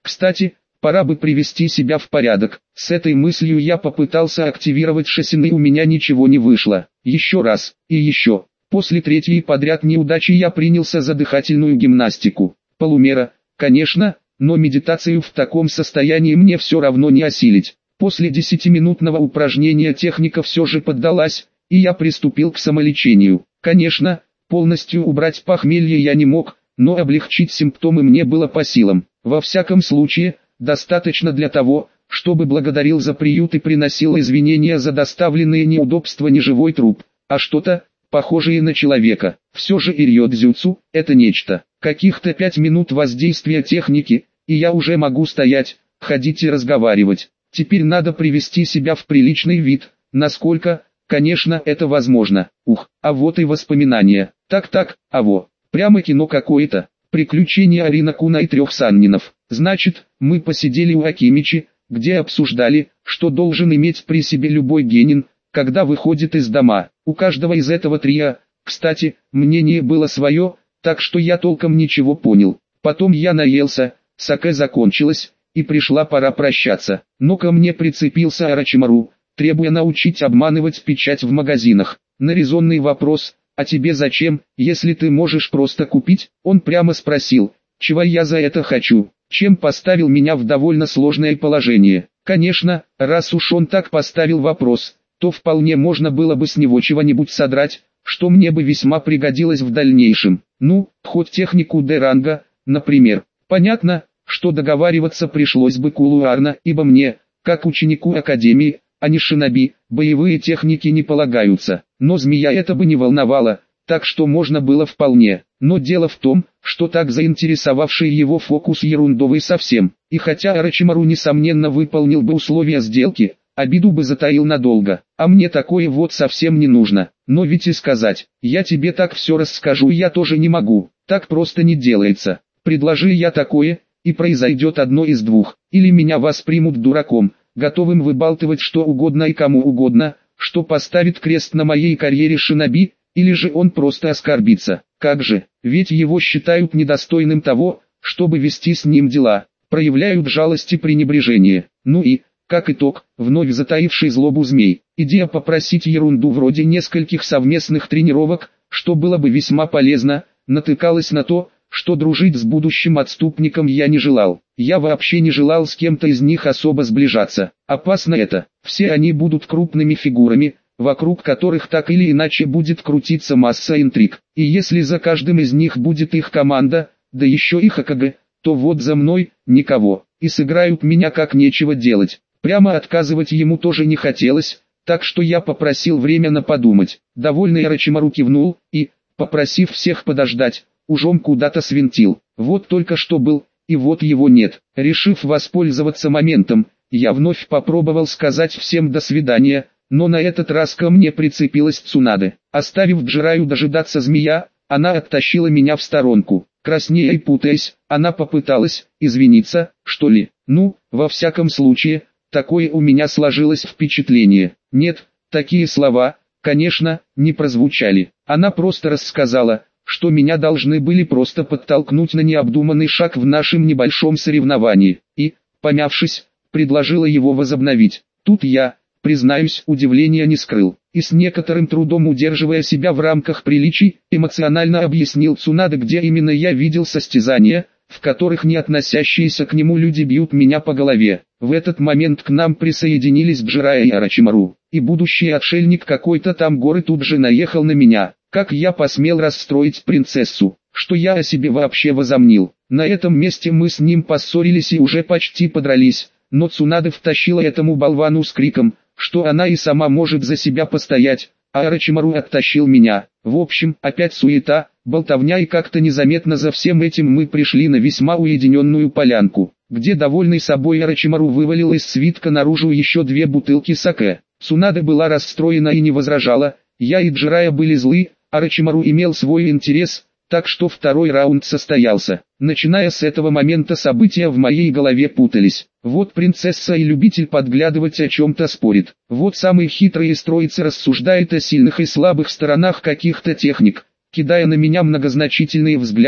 Кстати, пора бы привести себя в порядок. С этой мыслью я попытался активировать шасины, у меня ничего не вышло. Еще раз, и еще. После третьей подряд неудачи я принялся за дыхательную гимнастику. Полумера, конечно, но медитацию в таком состоянии мне все равно не осилить. После 10-минутного упражнения техника все же поддалась, и я приступил к самолечению. Конечно, полностью убрать похмелье я не мог, но облегчить симптомы мне было по силам. Во всяком случае, достаточно для того, чтобы благодарил за приют и приносил извинения за доставленные неудобства не живой труп, а что-то, похожее на человека. Все же ирьё-дзюцу – это нечто. Каких-то 5 минут воздействия техники, и я уже могу стоять, ходить и разговаривать. Теперь надо привести себя в приличный вид, насколько, конечно, это возможно. Ух, а вот и воспоминания. Так, прямо кино какое-то. Приключения Арина-куна и 3 саннинов. Значит, мы посидели у Акимичи, где обсуждали, что должен иметь при себе любой генин, когда выходит из дома. У каждого из этого трио, кстати, мнение было свое, так что я толком ничего понял. Потом я наелся, саке закончилось, и пришла пора прощаться. Но ко мне прицепился Орочимару, требуя научить обманывать печать в магазинах. На резонный вопрос: «А тебе зачем, если ты можешь просто купить?» Он прямо спросил, чего я за это хочу, чем поставил меня в довольно сложное положение. Конечно, раз уж он так поставил вопрос, то вполне можно было бы с него чего-нибудь содрать, что мне бы весьма пригодилось в дальнейшем. Ну, хоть технику Д-ранга, например. Понятно, что договариваться пришлось бы кулуарно, ибо мне, как ученику Академии, а не шиноби, боевые техники не полагаются. Но змея это бы не волновало, так что можно было вполне. Но дело в том, что так заинтересовавший его фокус ерундовый совсем. И хотя Орочимару несомненно выполнил бы условия сделки, обиду бы затаил надолго. А мне такое вот совсем не нужно. Но ведь и сказать: «Я тебе так все расскажу» я тоже не могу. Так просто не делается. Предложи я такое, и произойдет одно из двух. Или меня воспримут дураком, готовым выбалтывать что угодно и кому угодно, что поставит крест на моей карьере шиноби, или же он просто оскорбится. Как же, ведь его считают недостойным того, чтобы вести с ним дела, проявляют жалость и пренебрежение. Ну и, как итог, вновь затаивший злобу змей, идея попросить ерунду вроде нескольких совместных тренировок, что было бы весьма полезно, натыкалась на то, что дружить с будущим отступником я не желал. Я вообще не желал с кем-то из них особо сближаться. Опасно это. Все они будут крупными фигурами, вокруг которых так или иначе будет крутиться масса интриг. И если за каждым из них будет их команда, да еще и ХКГ, то вот за мной никого. И сыграют меня как нечего делать. Прямо отказывать ему тоже не хотелось, так что я попросил временно подумать. Довольный Орочимару кивнул и, попросив всех подождать, ужом куда-то свинтил. Вот только что был, и вот его нет. Решив воспользоваться моментом, я вновь попробовал сказать всем «до свидания», но на этот раз ко мне прицепилась Цунаде. Оставив Джираю дожидаться змея, она оттащила меня в сторонку. Краснея и путаясь, она попыталась извиниться, что ли. Ну, во всяком случае, такое у меня сложилось впечатление. Нет, такие слова, конечно, не прозвучали. Она просто рассказала, что меня должны были просто подтолкнуть на необдуманный шаг в нашем небольшом соревновании, и, помявшись, предложила его возобновить. Тут я, признаюсь, удивления не скрыл, и с некоторым трудом удерживая себя в рамках приличий, эмоционально объяснил Цунаде, где именно я видел состязания, в которых не относящиеся к нему люди бьют меня по голове. В этот момент к нам присоединились Джирая и Орочимару, и будущий отшельник какой-то там горы тут же наехал на меня. Как я посмел расстроить принцессу, что я о себе вообще возомнил. На этом месте мы с ним поссорились и уже почти подрались, но Цунаде втащила этому болвану с криком, что она и сама может за себя постоять, а Орочимару оттащил меня. В общем, опять суета, болтовня, и как-то незаметно за всем этим мы пришли на весьма уединенную полянку, где довольный собой Орочимару вывалил из свитка наружу еще 2 бутылки саке. Цунаде была расстроена и не возражала, я и Джирая были злы, Орочимару имел свой интерес, так что второй раунд состоялся. Начиная с этого момента события в моей голове путались. Вот принцесса и любитель подглядывать о чем-то спорит. Вот самый хитрый из троицы рассуждает о сильных и слабых сторонах каких-то техник, кидая на меня многозначительные взгляды.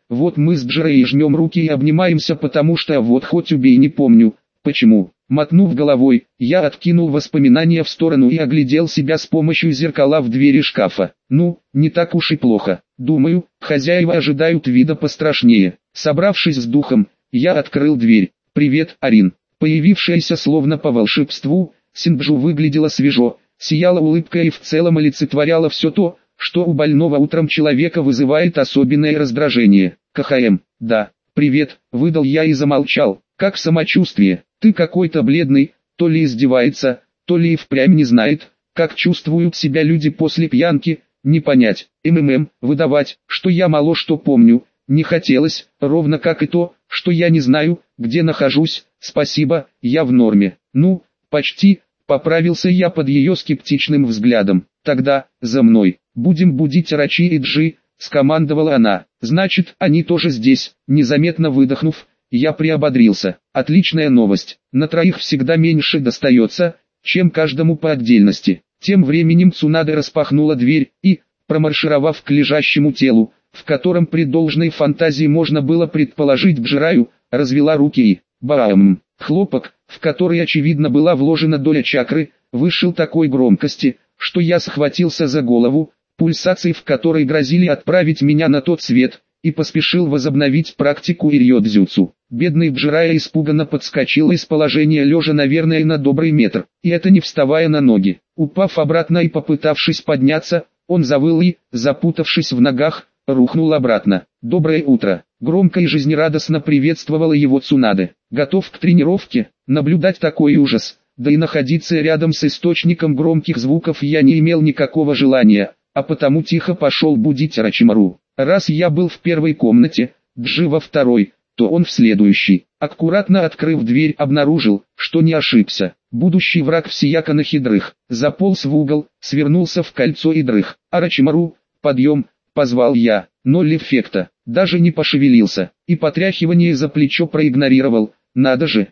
Вот мы с Джерей жмем руки и обнимаемся, потому что вот хоть убей не помню, почему. Мотнув головой, я откинул воспоминания в сторону и оглядел себя с помощью зеркала в двери шкафа. Ну, не так уж и плохо. Думаю, хозяева ожидают вида пострашнее. Собравшись с духом, я открыл дверь. «Привет, Арин». Появившаяся словно по волшебству, Синджу выглядела свежо, сияла улыбкой и в целом олицетворяла все то, что у больного утром человека вызывает особенное раздражение. «КХМ, да, привет», — выдал я и замолчал. «Как самочувствие? Ты какой-то бледный», то ли издевается, то ли и впрямь не знает, как чувствуют себя люди после пьянки, не понять. Выдавать, что я мало что помню, не хотелось, ровно как и то, что я не знаю, где нахожусь. Спасибо, я в норме. Ну, почти, поправился я под ее скептичным взглядом. Тогда, за мной, будем будить Рачи и Джи, скомандовала она. Значит, они тоже здесь. Незаметно выдохнув, я приободрился. Отличная новость. На троих всегда меньше достается, чем каждому по отдельности. Тем временем Цунаде распахнула дверь и, промаршировав к лежащему телу, в котором при должной фантазии можно было предположить Джираю, развела руки и, баам, хлопок, в который очевидно была вложена доля чакры, вышел такой громкости, что я схватился за голову, пульсации в которой грозили отправить меня на тот свет, и поспешил возобновить практику ирьё-дзюцу. Бедный Джирая испуганно подскочил из положения лежа, наверное, на добрый метр, и это не вставая на ноги. Упав обратно и попытавшись подняться, он завыл и, запутавшись в ногах, рухнул обратно. «Доброе утро!» Громко и жизнерадостно приветствовала его Цунаде. «Готов к тренировке?» Наблюдать такой ужас, да и находиться рядом с источником громких звуков я не имел никакого желания, а потому тихо пошел будить Рачимару. Раз я был в первой комнате, Джи во второй, то он в следующей. Аккуратно открыв дверь, обнаружил, что не ошибся. Будущий враг всея Канахидрых заполз в угол, свернулся в кольцо и дрых. «Арачимару, подъем!» — позвал я. Ноль эффекта, даже не пошевелился, и потряхивание за плечо проигнорировал. «Надо же,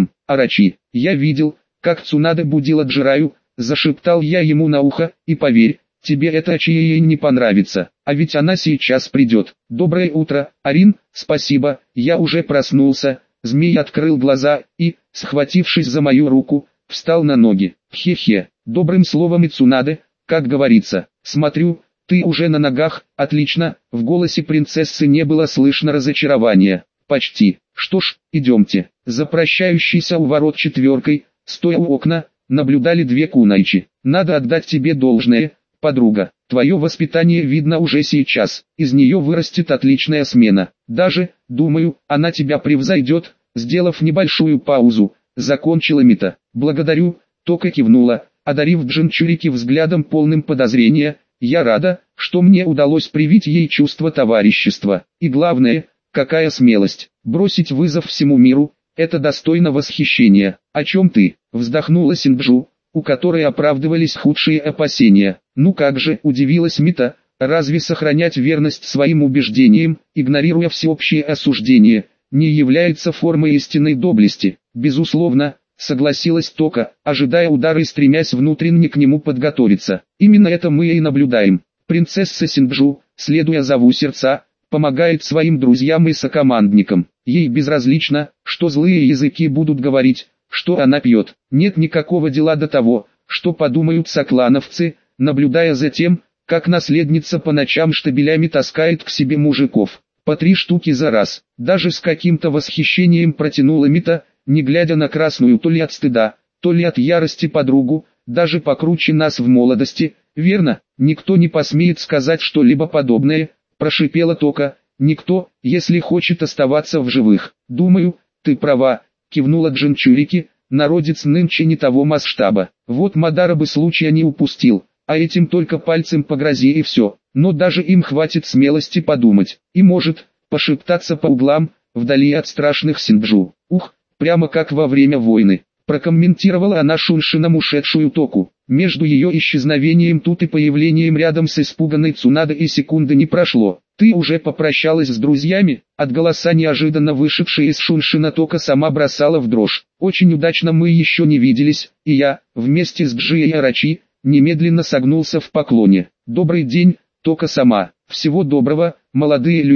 Арачи, я видел, как Цунаде будила Джираю», — зашептал я ему на ухо, «и поверь, тебе это Ачией не понравится, а ведь она сейчас придет». «Доброе утро, Арин, спасибо, я уже проснулся». Змей открыл глаза и, схватившись за мою руку, встал на ноги. «Хе-хе, добрым словом и Цунаде, как говорится. Смотрю, ты уже на ногах, отлично». В голосе принцессы не было слышно разочарования. «Почти. Что ж, идемте». За прощающейся у ворот четверкой, стоя у окна, наблюдали две кунайчи. «Надо отдать тебе должное, подруга. Твое воспитание видно уже сейчас. Из нее вырастет отличная смена. Даже, думаю, она тебя превзойдет». Сделав небольшую паузу, закончила Мита. «Благодарю», Тока кивнула, одарив Джинчурики взглядом полным подозрения. «Я рада, что мне удалось привить ей чувство товарищества. И главное, какая смелость, бросить вызов всему миру, это достойно восхищения». «О чем ты?» — вздохнула Синджу, у которой оправдывались худшие опасения. «Ну как же», — удивилась Мита, — «разве сохранять верность своим убеждениям, игнорируя всеобщее осуждение, не является формой истинной доблести?» «Безусловно», — согласилась Тока, ожидая удара и стремясь внутренне к нему подготовиться. «Именно это мы и наблюдаем. Принцесса Синджу, следуя зову сердца, помогает своим друзьям и сокомандникам. Ей безразлично, что злые языки будут говорить, что она пьет. Нет никакого дела до того, что подумают соклановцы, наблюдая за тем, как наследница по ночам штабелями таскает к себе мужиков. По 3 штуки за раз». Даже с каким-то восхищением протянула Мита, не глядя на красную то ли от стыда, то ли от ярости подругу, «даже покруче нас в молодости, верно? Никто не посмеет сказать что-либо подобное», прошипела Тока. «Никто, если хочет оставаться в живых». «Думаю, ты права», кивнула Джинчурики, «народец нынче не того масштаба. Вот Мадара бы случая не упустил, а этим только пальцем погрози и все. Но даже им хватит смелости подумать, и может, пошептаться по углам, вдали от страшных Синджу. Ух, прямо как во время войны», прокомментировала она Шуншином ушедшую Току. Между ее исчезновением тут и появлением рядом с испуганной Цунаде и секунды не прошло. «Ты уже попрощалась с друзьями?» От голоса неожиданно вышедшей из Шуншина Тока сама бросала в дрожь. «Очень удачно мы еще не виделись», и я, вместе с Джи и Арачи, немедленно согнулся в поклоне. «Добрый день, Тока сама. Всего доброго, молодые люди».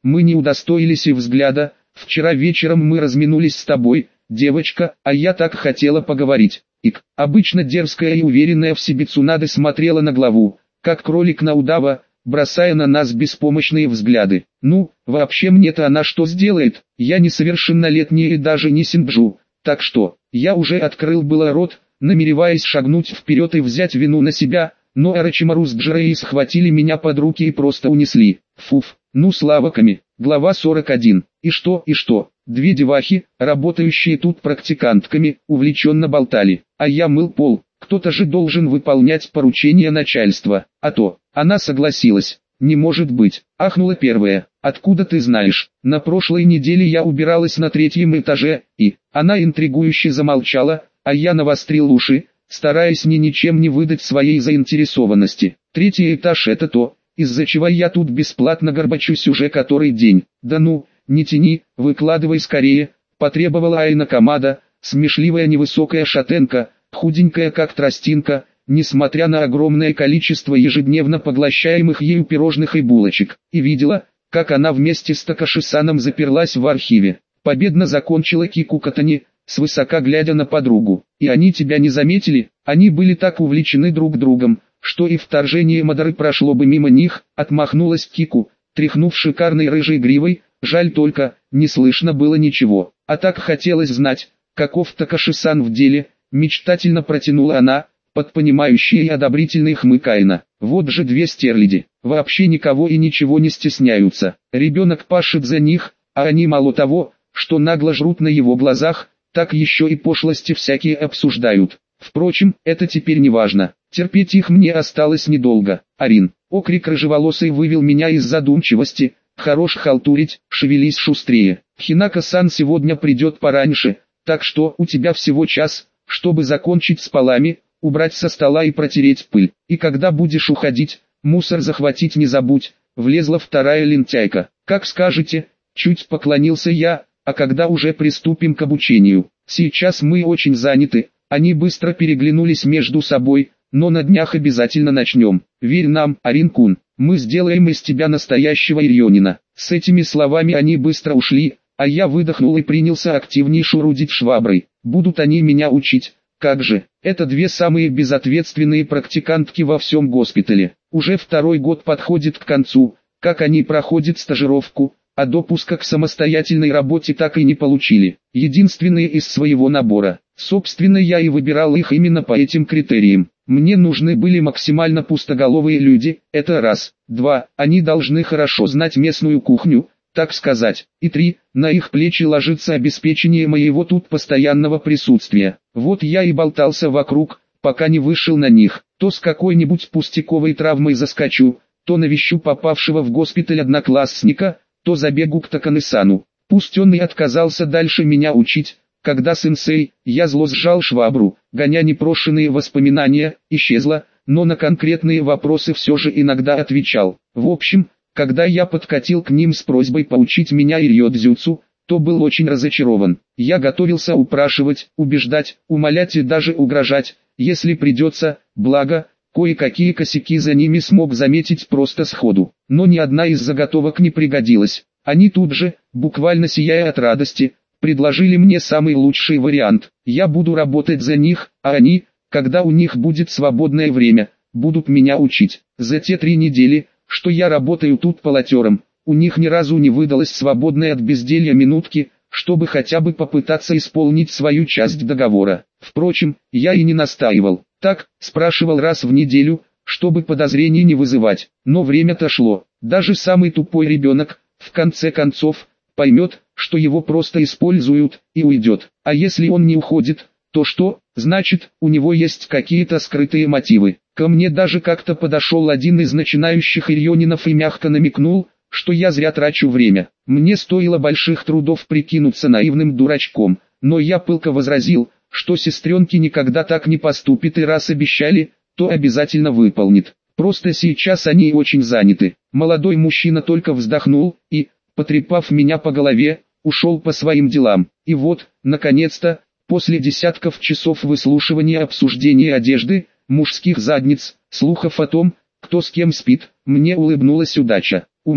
мы не удостоились и взгляда. Вчера вечером мы разминулись с тобой, девочка, а я так хотела поговорить. Обычно дерзкая и уверенная в себе Цунадэ смотрела на главу, как кролик на удава, бросая на нас беспомощные взгляды. Ну, вообще мне-то она что сделает? Я несовершеннолетний и даже не синджу. Так что, я уже открыл было рот, намереваясь шагнуть вперед и взять вину на себя, но Орочимару с Джирей схватили меня под руки и просто унесли. Фуф, ну славаками. Глава 41. И что? Две девахи, работающие тут практикантками, увлеченно болтали. А я мыл пол. Кто-то же должен выполнять поручения начальства. А то, она согласилась. Не может быть. Ахнула первая. Откуда ты знаешь? На прошлой неделе я убиралась на 3-м этаже, и... Она интригующе замолчала, а я навострил уши, стараясь ничем не выдать своей заинтересованности. 3-й этаж — это то, из-за чего я тут бесплатно горбачусь уже который день. Да ну, не тяни, выкладывай скорее, потребовала Айна Камада, смешливая невысокая шатенка, худенькая как тростинка, несмотря на огромное количество ежедневно поглощаемых ею пирожных и булочек, и видела, как она вместе с Такаши-саном заперлась в архиве. Победно закончила Кику Катани, свысока глядя на подругу. И они тебя не заметили? Они были так увлечены друг другом, что и вторжение Мадары прошло бы мимо них, отмахнулась Кику, тряхнув шикарной рыжей гривой. Жаль только, не слышно было ничего. А так хотелось знать, каков Такаши-сан в деле, мечтательно протянула она, под понимающий и одобрительный хмык Айна. Вот же две стерляди, вообще никого и ничего не стесняются. Ребенок пашет за них, а они мало того, что нагло жрут на его глазах, так еще и пошлости всякие обсуждают. Впрочем, это теперь не важно. Терпеть их мне осталось недолго. Арин, окрик рыжеволосый вывел меня из задумчивости. Хорош халтурить, шевелись шустрее. Хинака-сан сегодня придет пораньше, так что у тебя всего час, чтобы закончить с полами, убрать со стола и протереть пыль. И когда будешь уходить, мусор захватить не забудь. Влезла вторая лентяйка. Как скажете, чуть поклонился я, а когда уже приступим к обучению? Сейчас мы очень заняты. Они быстро переглянулись между собой, но на днях обязательно начнем. Верь нам, Арин-кун, мы сделаем из тебя настоящего ирьонина. С этими словами они быстро ушли, а я выдохнул и принялся активнее шурудить шваброй. Будут они меня учить? Как же, это две самые безответственные практикантки во всем госпитале. Уже 2-й год подходит к концу, как они проходят стажировку, а допуска к самостоятельной работе так и не получили. Единственные из своего набора. Собственно, я и выбирал их именно по этим критериям. Мне нужны были максимально пустоголовые люди, это раз. 2. Они должны хорошо знать местную кухню, так сказать. И 3. На их плечи ложится обеспечение моего тут постоянного присутствия. Вот я и болтался вокруг, пока не вышел на них. То с какой-нибудь пустяковой травмой заскочу, то навещу попавшего в госпиталь одноклассника, то забегу к Такане-сану. Пусть он и отказался дальше меня учить, когда сенсей, я зло сжал швабру, гоня непрошенные воспоминания, исчезла, но на конкретные вопросы все же иногда отвечал. В общем, когда я подкатил к ним с просьбой поучить меня ирьё-дзюцу, то был очень разочарован. Я готовился упрашивать, убеждать, умолять и даже угрожать, если придется, благо, кое-какие косяки за ними смог заметить просто сходу. Но ни одна из заготовок не пригодилась. Они тут же, буквально сияя от радости, предложили мне самый лучший вариант. Я буду работать за них, а они, когда у них будет свободное время, будут меня учить. За те 3 недели, что я работаю тут полотером, у них ни разу не выдалось свободной от безделья минутки, чтобы хотя бы попытаться исполнить свою часть договора. Впрочем, я и не настаивал. Так, спрашивал раз в неделю, чтобы подозрений не вызывать. Но время-то шло. Даже самый тупой ребенок, в конце концов, поймет, что его просто используют, и уйдет. А если он не уходит, то что? Значит, у него есть какие-то скрытые мотивы. Ко мне даже как-то подошел один из начинающих ирьонинов и мягко намекнул, что я зря трачу время. Мне стоило больших трудов прикинуться наивным дурачком, но я пылко возразил, что сестренки никогда так не поступит и раз обещали, то обязательно выполнит. Просто сейчас они очень заняты. Молодой мужчина только вздохнул и, потрепав меня по голове, ушел по своим делам. И вот, наконец-то, после десятков часов выслушивания обсуждения одежды, мужских задниц, слухов о том, кто с кем спит, мне улыбнулась удача. Умыка,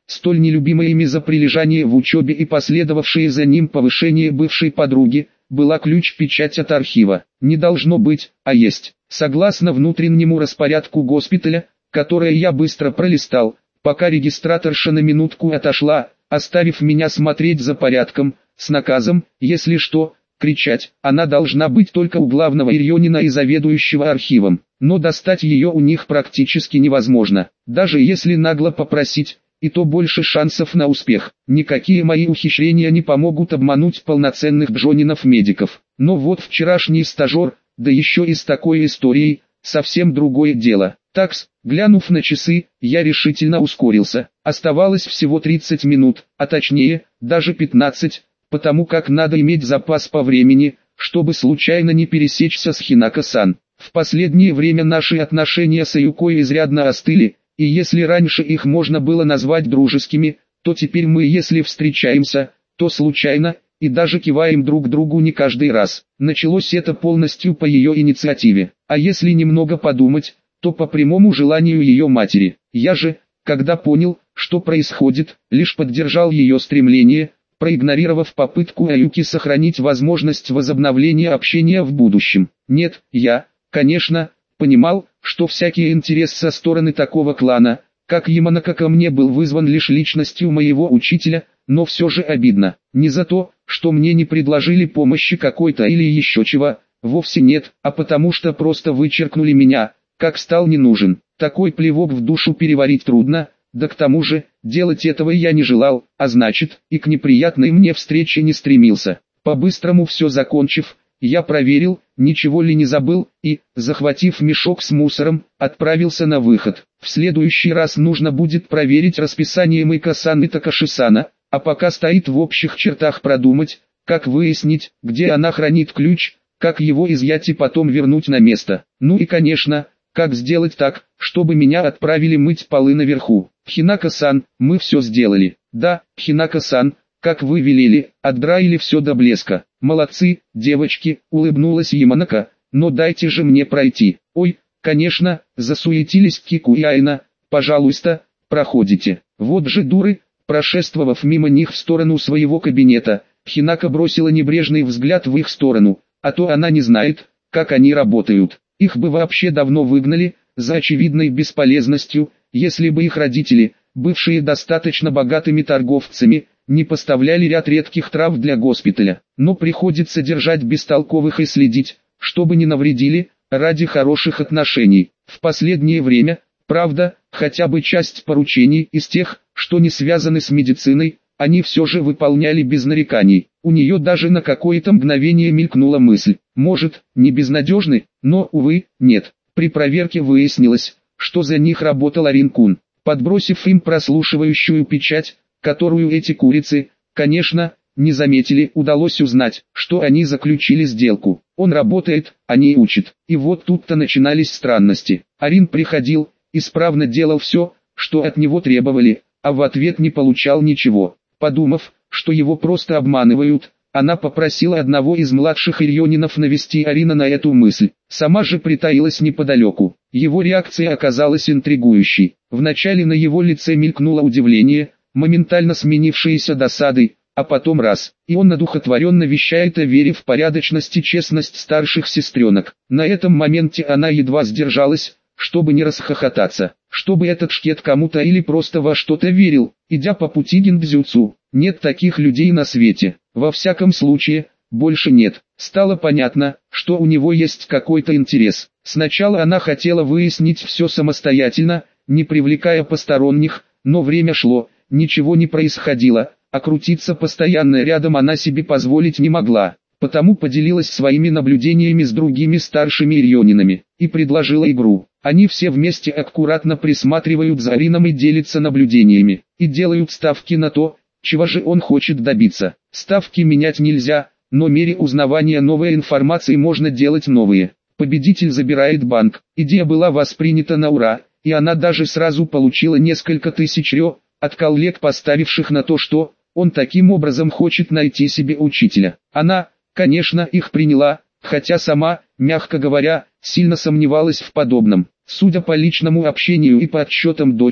столь нелюбимое ими за прилежание в учебе и последовавшее за ним повышение бывшей подруги, была ключ-печать от архива. Не должно быть, а есть. Согласно внутреннему распорядку госпиталя, которое я быстро пролистал, пока регистраторша на минутку отошла, оставив меня смотреть за порядком, с наказом, если что, кричать. Она должна быть только у главного Ирьонина и заведующего архивом, но достать ее у них практически невозможно. Даже если нагло попросить, и то больше шансов на успех. Никакие мои ухищрения не помогут обмануть полноценных Джонинов-медиков. Но вот вчерашний стажер, да еще и с такой историей, совсем другое дело. Такс, глянув на часы, я решительно ускорился. Оставалось всего 30 минут, а точнее, даже 15, потому как надо иметь запас по времени, чтобы случайно не пересечься с Хинако-сан. В последнее время наши отношения с Аюкой изрядно остыли, и если раньше их можно было назвать дружескими, то теперь мы, если встречаемся, то случайно, и даже киваем друг другу не каждый раз. Началось это полностью по ее инициативе, а если немного подумать, то по прямому желанию ее матери. Я же, когда понял, что происходит, лишь поддержал ее стремление, проигнорировав попытку Аюки сохранить возможность возобновления общения в будущем. Нет, я, конечно, понимал, что всякий интерес со стороны такого клана, как Яманака, ко мне был вызван лишь личностью моего учителя, но все же обидно. Не за то, что мне не предложили помощи какой-то или еще чего, вовсе нет, а потому что просто вычеркнули меня, как стал не нужен. Такой плевок в душу переварить трудно, да к тому же, делать этого я не желал, а значит, и к неприятной мне встрече не стремился. По-быстрому все закончив, я проверил, ничего ли не забыл, и, захватив мешок с мусором, отправился на выход. В следующий раз нужно будет проверить расписание Майко-сан и Такаши-сана, а пока стоит в общих чертах продумать, как выяснить, где она хранит ключ, как его изъять и потом вернуть на место. Ну и конечно, как сделать так, чтобы меня отправили мыть полы наверху. Хинако-сан, мы все сделали. Да, Хинако-сан, как вы велели, отдраили все до блеска. Молодцы, девочки, улыбнулась Яманака, но дайте же мне пройти. Ой, конечно, засуетились Кику и Айна, пожалуйста, проходите. Вот же дуры, прошествовав мимо них в сторону своего кабинета, Хинака бросила небрежный взгляд в их сторону, а то она не знает, как они работают. Их бы вообще давно выгнали, за очевидной бесполезностью, если бы их родители, бывшие достаточно богатыми торговцами, не поставляли ряд редких трав для госпиталя. Но приходится держать бестолковых и следить, чтобы не навредили, ради хороших отношений. В последнее время, правда, хотя бы часть поручений из тех, что не связаны с медициной, они все же выполняли без нареканий. У нее даже на какое-то мгновение мелькнула мысль, может, не безнадежны, но, увы, нет. При проверке выяснилось, что за них работал Арин-кун. Подбросив им прослушивающую печать, которую эти курицы, конечно, не заметили, удалось узнать, что они заключили сделку. Он работает, а не учит. И вот тут-то начинались странности. Арин приходил, исправно делал все, что от него требовали, а в ответ не получал ничего. Подумав, что его просто обманывают, она попросила одного из младших Ирьонинов навести Арина на эту мысль. Сама же притаилась неподалеку. Его реакция оказалась интригующей. Вначале на его лице мелькнуло удивление, моментально сменившееся досадой, а потом раз, и он одухотворенно вещает о вере в порядочность и честность старших сестренок. На этом моменте она едва сдержалась, чтобы не расхохотаться, чтобы этот шкет кому-то или просто во что-то верил, идя по пути гиндзюцу. Нет таких людей на свете, во всяком случае, больше нет. Стало понятно, что у него есть какой-то интерес. Сначала она хотела выяснить все самостоятельно, не привлекая посторонних, но время шло, ничего не происходило, а крутиться постоянно рядом она себе позволить не могла. Потому поделилась своими наблюдениями с другими старшими Ирьонинами и предложила игру. Они все вместе аккуратно присматривают за Арином и делятся наблюдениями, и делают ставки на то, чего же он хочет добиться. Ставки менять нельзя, но мере узнавания новой информации можно делать новые. Победитель забирает банк. Идея была воспринята на ура, и она даже сразу получила несколько тысяч рё от коллег, поставивших на то, что он таким образом хочет найти себе учителя. Она, конечно, их приняла, хотя сама, мягко говоря, сильно сомневалась в подобном. Судя по личному общению и по отчетам дочери,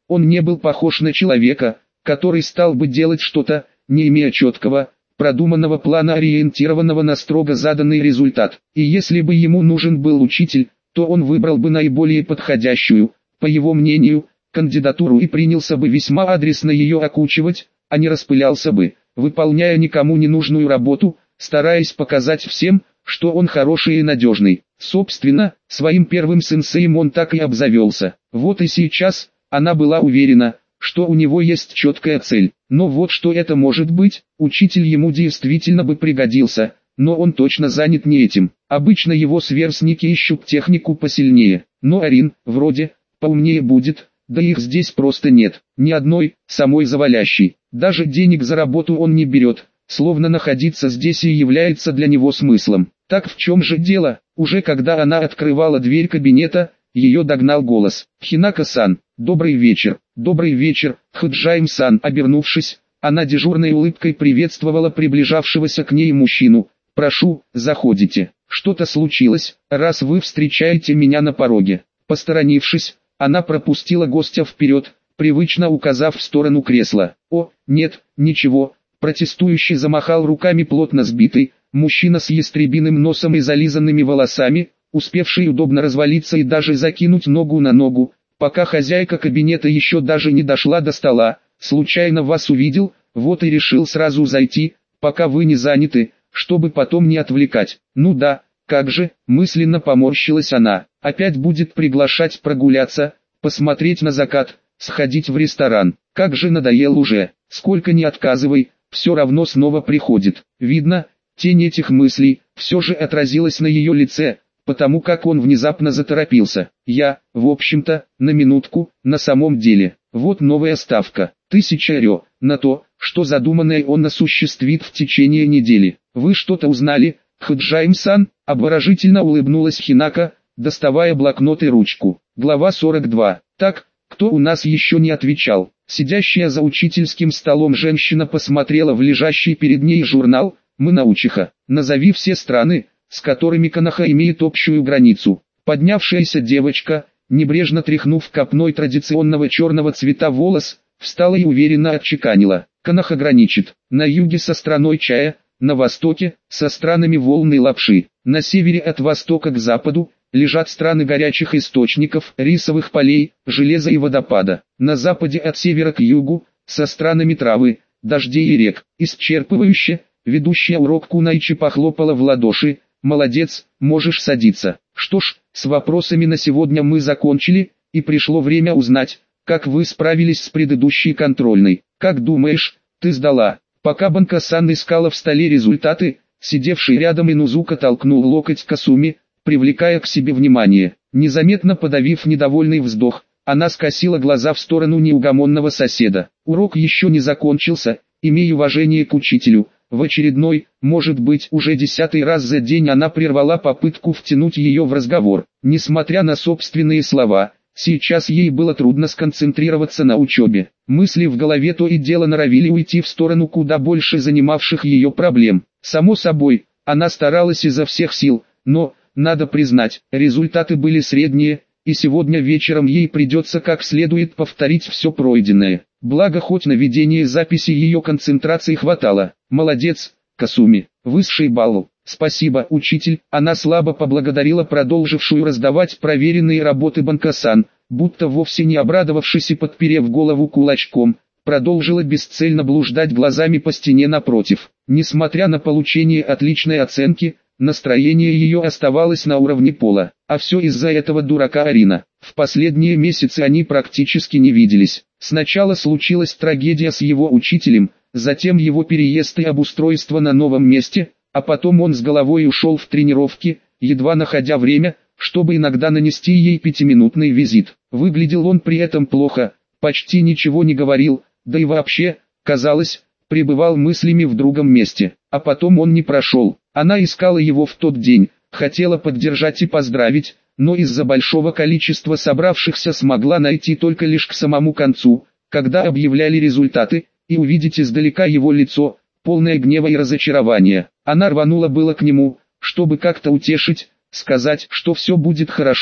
Он не был похож на человека, который стал бы делать что-то, не имея четкого, продуманного плана, ориентированного на строго заданный результат. И если бы ему нужен был учитель, то он выбрал бы наиболее подходящую, по его мнению, кандидатуру и принялся бы весьма адресно ее окучивать, а не распылялся бы, выполняя никому не нужную работу, стараясь показать всем, что он хороший и надежный. Собственно, своим первым сенсеем он так и обзавелся. Вот и сейчас, она была уверена, что у него есть четкая цель. Но вот что это может быть, учитель ему действительно бы пригодился, но он точно занят не этим. Обычно его сверстники ищут технику посильнее, но Арин, вроде, поумнее будет, да их здесь просто нет, ни одной, самой завалящей. Даже денег за работу он не берет, словно находиться здесь и является для него смыслом. Так в чем же дело? Уже когда она открывала дверь кабинета, ее догнал голос. «Хинака-сан, добрый вечер». «Добрый вечер, Хаджаим-сан». Обернувшись, она дежурной улыбкой приветствовала приближавшегося к ней мужчину. «Прошу, заходите. Что-то случилось, раз вы встречаете меня на пороге». Посторонившись, она пропустила гостя вперед, привычно указав в сторону кресла. «О, нет, ничего», протестующий замахал руками плотно сбитый, мужчина с ястребиным носом и зализанными волосами, успевший удобно развалиться и даже закинуть ногу на ногу, пока хозяйка кабинета еще даже не дошла до стола. «Случайно вас увидел, вот и решил сразу зайти, пока вы не заняты, чтобы потом не отвлекать». «Ну да, как же», мысленно поморщилась она, «опять будет приглашать прогуляться, посмотреть на закат, сходить в ресторан. Как же надоел уже, сколько ни отказывай, все равно снова приходит». Видно, тень этих мыслей все же отразилась на ее лице, потому как он внезапно заторопился. «Я, в общем-то, на минутку, на самом деле, вот новая ставка, 1000 рё, на то, что задуманное он осуществит в течение недели. Вы что-то узнали, Хаджаим-сан?» Обворожительно улыбнулась Хинака, доставая блокнот и ручку. Глава 42. «Так, кто у нас еще не отвечал?» Сидящая за учительским столом женщина посмотрела в лежащий перед ней журнал. «Мы научиха. Назови все страны, с которыми Коноха имеет общую границу». Поднявшаяся девочка, небрежно тряхнув копной традиционного черного цвета волос, встала и уверенно отчеканила. Коноха граничит на юге со страной чая, на востоке со странами волны и лапши, на севере от востока к западу лежат страны горячих источников, рисовых полей, железа и водопада, на западе от севера к югу со странами травы, дождей и рек. Исчерпывающе, ведущая урок Кунайчи похлопала в ладоши. «Молодец, можешь садиться. Что ж, с вопросами на сегодня мы закончили, и пришло время узнать, как вы справились с предыдущей контрольной. Как думаешь, ты сдала?» Пока Банка-сан искала в столе результаты, сидевший рядом Инузука толкнул локоть Касуми, привлекая к себе внимание. Незаметно подавив недовольный вздох, она скосила глаза в сторону неугомонного соседа. «Урок еще не закончился, имей уважение к учителю». В очередной, может быть уже 10-й раз за день она прервала попытку втянуть ее в разговор. Несмотря на собственные слова, сейчас ей было трудно сконцентрироваться на учебе. Мысли в голове то и дело норовили уйти в сторону куда больше занимавших ее проблем. Само собой, она старалась изо всех сил, но, надо признать, результаты были средние, и сегодня вечером ей придется как следует повторить все пройденное. Благо хоть на ведение записи ее концентрации хватало. «Молодец, Касуми, высший балл». «Спасибо, учитель». Она слабо поблагодарила продолжившую раздавать проверенные работы Банка-сан, будто вовсе не обрадовавшись и подперев голову кулачком, продолжила бесцельно блуждать глазами по стене напротив. Несмотря на получение отличной оценки, настроение ее оставалось на уровне пола, а все из-за этого дурака Арина. В последние месяцы они практически не виделись. Сначала случилась трагедия с его учителем, затем его переезд и обустройство на новом месте, а потом он с головой ушел в тренировки, едва находя время, чтобы иногда нанести ей 5-минутный визит. Выглядел он при этом плохо, почти ничего не говорил, да и вообще, казалось, пребывал мыслями в другом месте. А потом он не прошел. Она искала его в тот день, хотела поддержать и поздравить, но из-за большого количества собравшихся смогла найти только лишь к самому концу, когда объявляли результаты, и увидеть издалека его лицо, полное гнева и разочарования. Она рванула было к нему, чтобы как-то утешить, сказать, что все будет хорошо,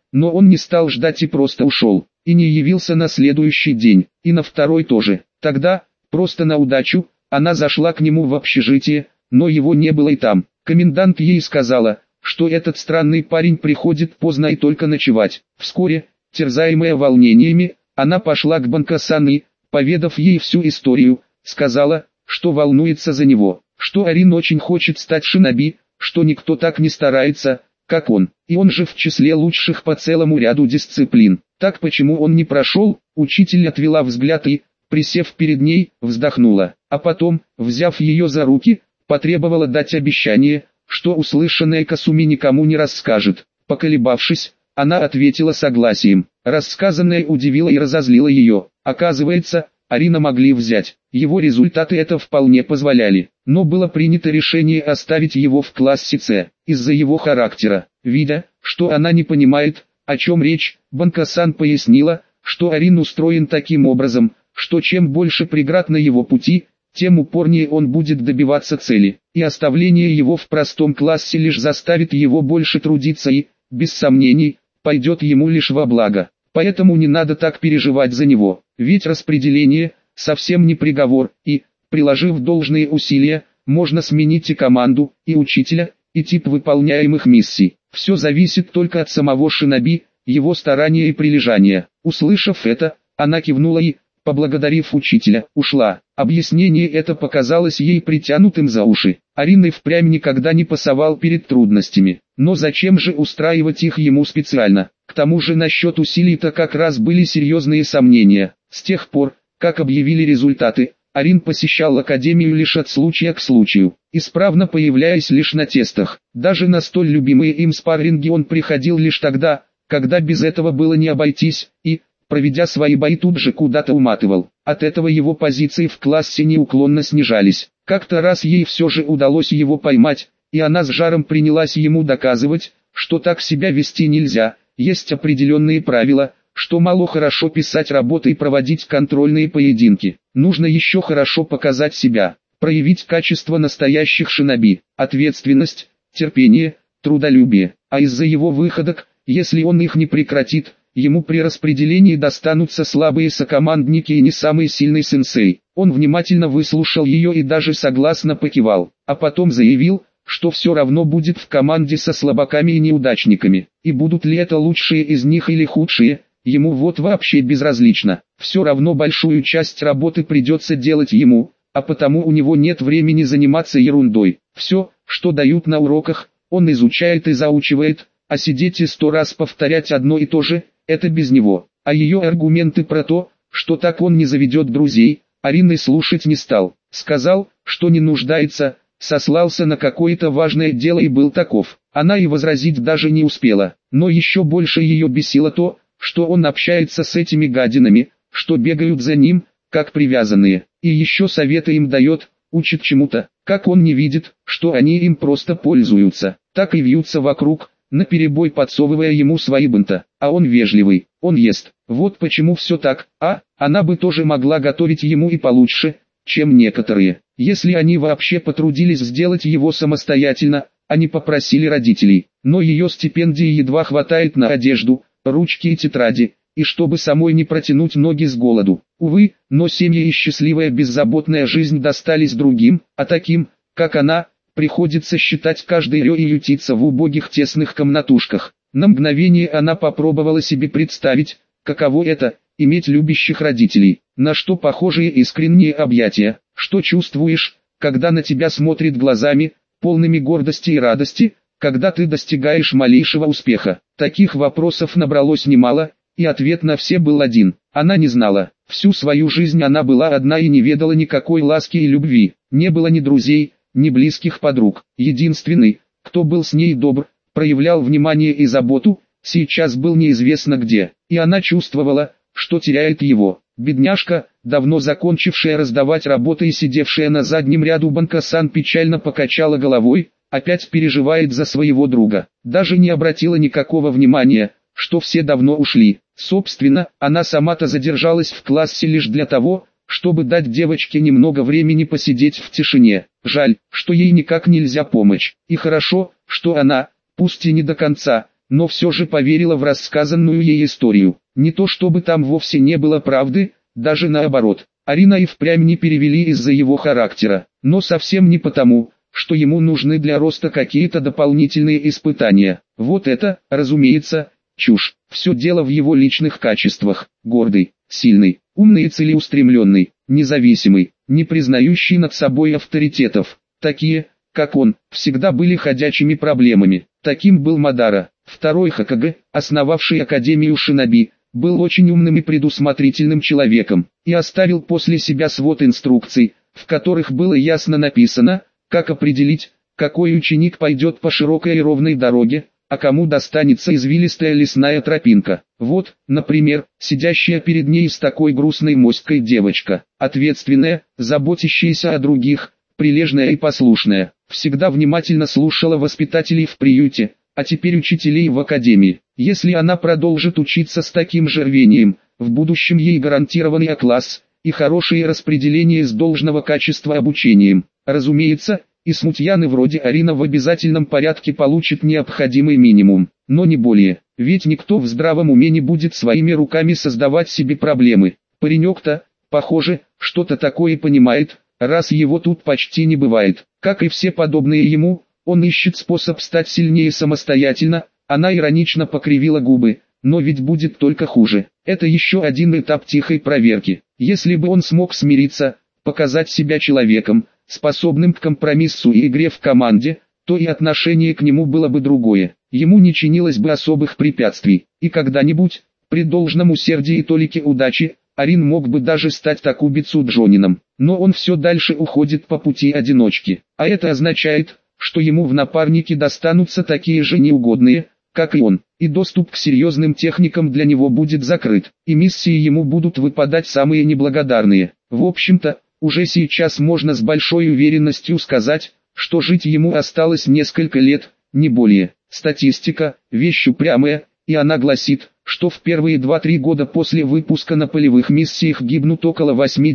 Но он не стал ждать и просто ушел. И не явился на следующий день, и на второй тоже. Тогда, просто на удачу, она зашла к нему в общежитие, но его не было и там. Комендант ей сказала, что этот странный парень приходит поздно и только ночевать. Вскоре, терзаемая волнениями, она пошла к Банко-сан и, поведав ей всю историю, сказала, что волнуется за него, что Арин очень хочет стать шиноби, что никто так не старается, как он, и он же в числе лучших по целому ряду дисциплин. Так почему он не прошел? Учитель отвела взгляд и, присев перед ней, вздохнула, а потом, взяв ее за руки, потребовала дать обещание, что услышанное Касуми никому не расскажет. Поколебавшись, она ответила согласием. Рассказанное удивило и разозлило ее. Оказывается, Арина могли взять. Его результаты это вполне позволяли. Но было принято решение оставить его в классе С, из-за его характера. Видя, что она не понимает, о чем речь, Банко-сан пояснила, что Арин устроен таким образом, что чем больше преград на его пути, тем упорнее он будет добиваться цели, и оставление его в простом классе лишь заставит его больше трудиться и, без сомнений, пойдет ему лишь во благо. Поэтому не надо так переживать за него, ведь распределение – совсем не приговор, и, приложив должные усилия, можно сменить и команду, и учителя, и тип выполняемых миссий. Все зависит только от самого шиноби, его старания и прилежания. Услышав это, она кивнула и, поблагодарив учителя, ушла. Объяснение это показалось ей притянутым за уши. Арин и впрямь никогда не пасовал перед трудностями. Но зачем же устраивать их ему специально? К тому же насчет усилий-то как раз были серьезные сомнения. С тех пор, как объявили результаты, Арин посещал академию лишь от случая к случаю, исправно появляясь лишь на тестах. Даже на столь любимые им спарринги он приходил лишь тогда, когда без этого было не обойтись, и, проведя свои бои, тут же куда-то уматывал. От этого его позиции в классе неуклонно снижались. Как-то раз ей все же удалось его поймать, и она с жаром принялась ему доказывать, что так себя вести нельзя, есть определенные правила, что мало хорошо писать работы и проводить контрольные поединки. Нужно еще хорошо показать себя, проявить качество настоящих шиноби, ответственность, терпение, трудолюбие. А из-за его выходок, если он их не прекратит, ему при распределении достанутся слабые сокомандники и не самый сильный сенсей. Он внимательно выслушал ее и даже согласно покивал, а потом заявил, что все равно будет в команде со слабаками и неудачниками. И будут ли это лучшие из них или худшие, ему вот вообще безразлично. Все равно большую часть работы придется делать ему, а потому у него нет времени заниматься ерундой. Все, что дают на уроках, он изучает и заучивает, а сидеть и 100 раз повторять одно и то же, это без него. А ее аргументы про то, что так он не заведет друзей, Арин и слушать не стал. Сказал, что не нуждается, сослался на какое-то важное дело и был таков. Она и возразить даже не успела. Но еще больше ее бесило то, что он общается с этими гадинами, что бегают за ним, как привязанные. И еще советы им дает, учит чему-то. Как он не видит, что они им просто пользуются, так и вьются вокруг, наперебой подсовывая ему свои бунта. А он вежливый, он ест. Вот почему все так, она бы тоже могла готовить ему и получше, чем некоторые. Если они вообще потрудились сделать его самостоятельно, а не попросили родителей. Но ее стипендии едва хватает на одежду, ручки и тетради, и чтобы самой не протянуть ноги с голоду. Увы, но семья и счастливая беззаботная жизнь достались другим, а таким, как она, приходится считать каждый рё и ютиться в убогих тесных комнатушках. На мгновение она попробовала себе представить, каково это – иметь любящих родителей, на что похожие искренние объятия, что чувствуешь, когда на тебя смотрят глазами, полными гордости и радости, когда ты достигаешь малейшего успеха. Таких вопросов набралось немало, и ответ на все был один. Она не знала. Всю свою жизнь она была одна и не ведала никакой ласки и любви. Не было ни друзей, ни близких подруг. Единственный, кто был с ней добр, проявлял внимание и заботу, сейчас был неизвестно где. И она чувствовала, что теряет его. Бедняжка, давно закончившая раздавать работы и сидевшая на заднем ряду Банко-сан печально покачала головой, опять переживает за своего друга. Даже не обратила никакого внимания, что все давно ушли. Собственно, она сама-то задержалась в классе лишь для того, чтобы дать девочке немного времени посидеть в тишине. Жаль, что ей никак нельзя помочь. И хорошо, что она, пусть и не до конца, но все же поверила в рассказанную ей историю. Не то чтобы там вовсе не было правды, даже наоборот. Арина и впрямь не перевели из-за его характера, но совсем не потому, что ему нужны для роста какие-то дополнительные испытания. Вот это, разумеется, чушь. Все дело в его личных качествах. Гордый, сильный, умный и целеустремленный, независимый, не признающий над собой авторитетов. Такие, как он, всегда были ходячими проблемами. Таким был Мадара. Второй Хокage, основавший Академию Шиноби, был очень умным и предусмотрительным человеком, и оставил после себя свод инструкций, в которых было ясно написано, как определить, какой ученик пойдет по широкой и ровной дороге, а кому достанется извилистая лесная тропинка. Вот, например, сидящая перед ней с такой грустной моськой девочка, ответственная, заботящаяся о других, прилежная и послушная, всегда внимательно слушала воспитателей в приюте, а теперь учителей в академии. Если она продолжит учиться с таким же рвением, в будущем ей гарантирован А-класс и хорошее распределение с должного качества обучением. Разумеется, и смутьяны вроде Арина в обязательном порядке получат необходимый минимум, но не более, ведь никто в здравом уме не будет своими руками создавать себе проблемы. Паренек-то, похоже, что-то такое понимает, раз его тут почти не бывает. Как и все подобные ему, он ищет способ стать сильнее самостоятельно. Она иронично покривила губы, но ведь будет только хуже. Это еще один этап тихой проверки. Если бы он смог смириться, показать себя человеком, способным к компромиссу и игре в команде, то и отношение к нему было бы другое. Ему не чинилось бы особых препятствий, и когда-нибудь, при должном усердии и толике удачи, Арин мог бы даже стать Такубицу Джонином. Но он все дальше уходит по пути одиночки, а это означает, что ему в напарники достанутся такие же неугодные, как и он, и доступ к серьезным техникам для него будет закрыт, и миссии ему будут выпадать самые неблагодарные. В общем-то, уже сейчас можно с большой уверенностью сказать, что жить ему осталось несколько лет, не более. Статистика – вещь упрямая, и она гласит, что в первые 2-3 года после выпуска на полевых миссиях гибнут около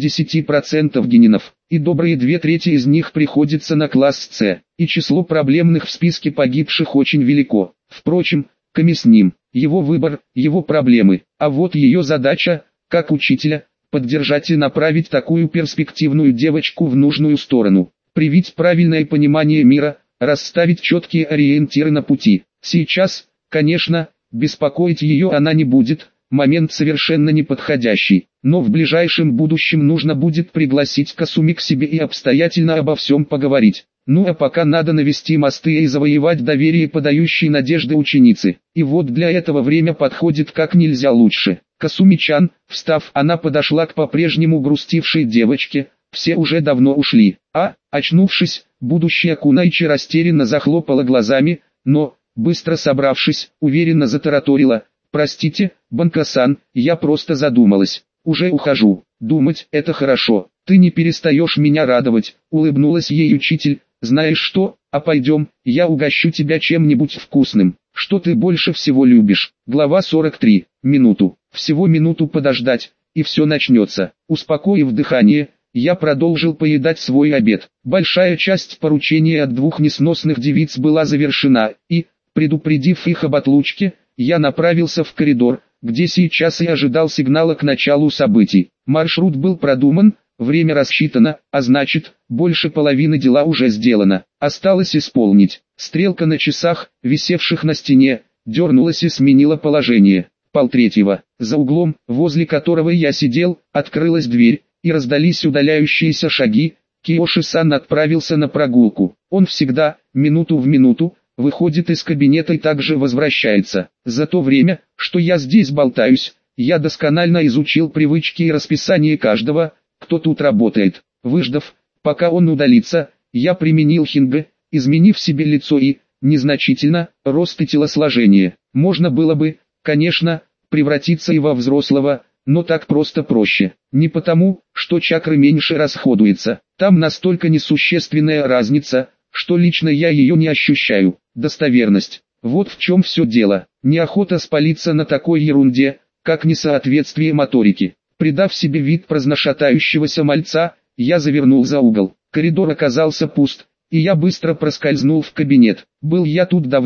80% генинов, и добрые 2/3 из них приходится на класс С, и число проблемных в списке погибших очень велико. Впрочем, Ками с ним, его выбор, его проблемы, а вот ее задача, как учителя, поддержать и направить такую перспективную девочку в нужную сторону, привить правильное понимание мира, расставить четкие ориентиры на пути. Сейчас, конечно, беспокоить ее она не будет, момент совершенно неподходящий, но в ближайшем будущем нужно будет пригласить Касуми к себе и обстоятельно обо всем поговорить. Ну а пока надо навести мосты и завоевать доверие подающей надежды ученицы, и вот для этого время подходит как нельзя лучше. Касуми-чан, встав, она подошла к по-прежнему грустившей девочке, все уже давно ушли, очнувшись, будущая Кунайчи растерянно захлопала глазами, но, быстро собравшись, уверенно затараторила: «Простите, Банка-сан, я просто задумалась, уже ухожу, думать это хорошо, ты не перестаешь меня радовать», улыбнулась ей учитель. «Знаешь что, пойдем, я угощу тебя чем-нибудь вкусным, что ты больше всего любишь». Глава 43. Минуту. Всего минуту подождать, и все начнется. Успокоив дыхание, я продолжил поедать свой обед. Большая часть поручения от 2 несносных девиц была завершена, и, предупредив их об отлучке, я направился в коридор, где сейчас и ожидал сигнала к началу событий. Маршрут был продуман, время рассчитано, а значит, больше половины дела уже сделано. Осталось исполнить. Стрелка на часах, висевших на стене, дернулась и сменила положение. 2:30. За углом, возле которого я сидел, открылась дверь, и раздались удаляющиеся шаги. Киоши-сан отправился на прогулку. Он всегда, минуту в минуту, выходит из кабинета и также возвращается. За то время, что я здесь болтаюсь, я досконально изучил привычки и расписание каждого, кто тут работает. Выждав, пока он удалится, я применил хинга, изменив себе лицо и, незначительно, рост и телосложение. Можно было бы, конечно, превратиться и во взрослого, но так просто проще. Не потому, что чакры меньше расходуется. Там настолько несущественная разница, что лично я ее не ощущаю. Достоверность. Вот в чем все дело. Неохота спалиться на такой ерунде, как несоответствие моторики. Придав себе вид праздношатающегося мальца, я завернул за угол. Коридор оказался пуст, и я быстро проскользнул в кабинет. Был я тут давно,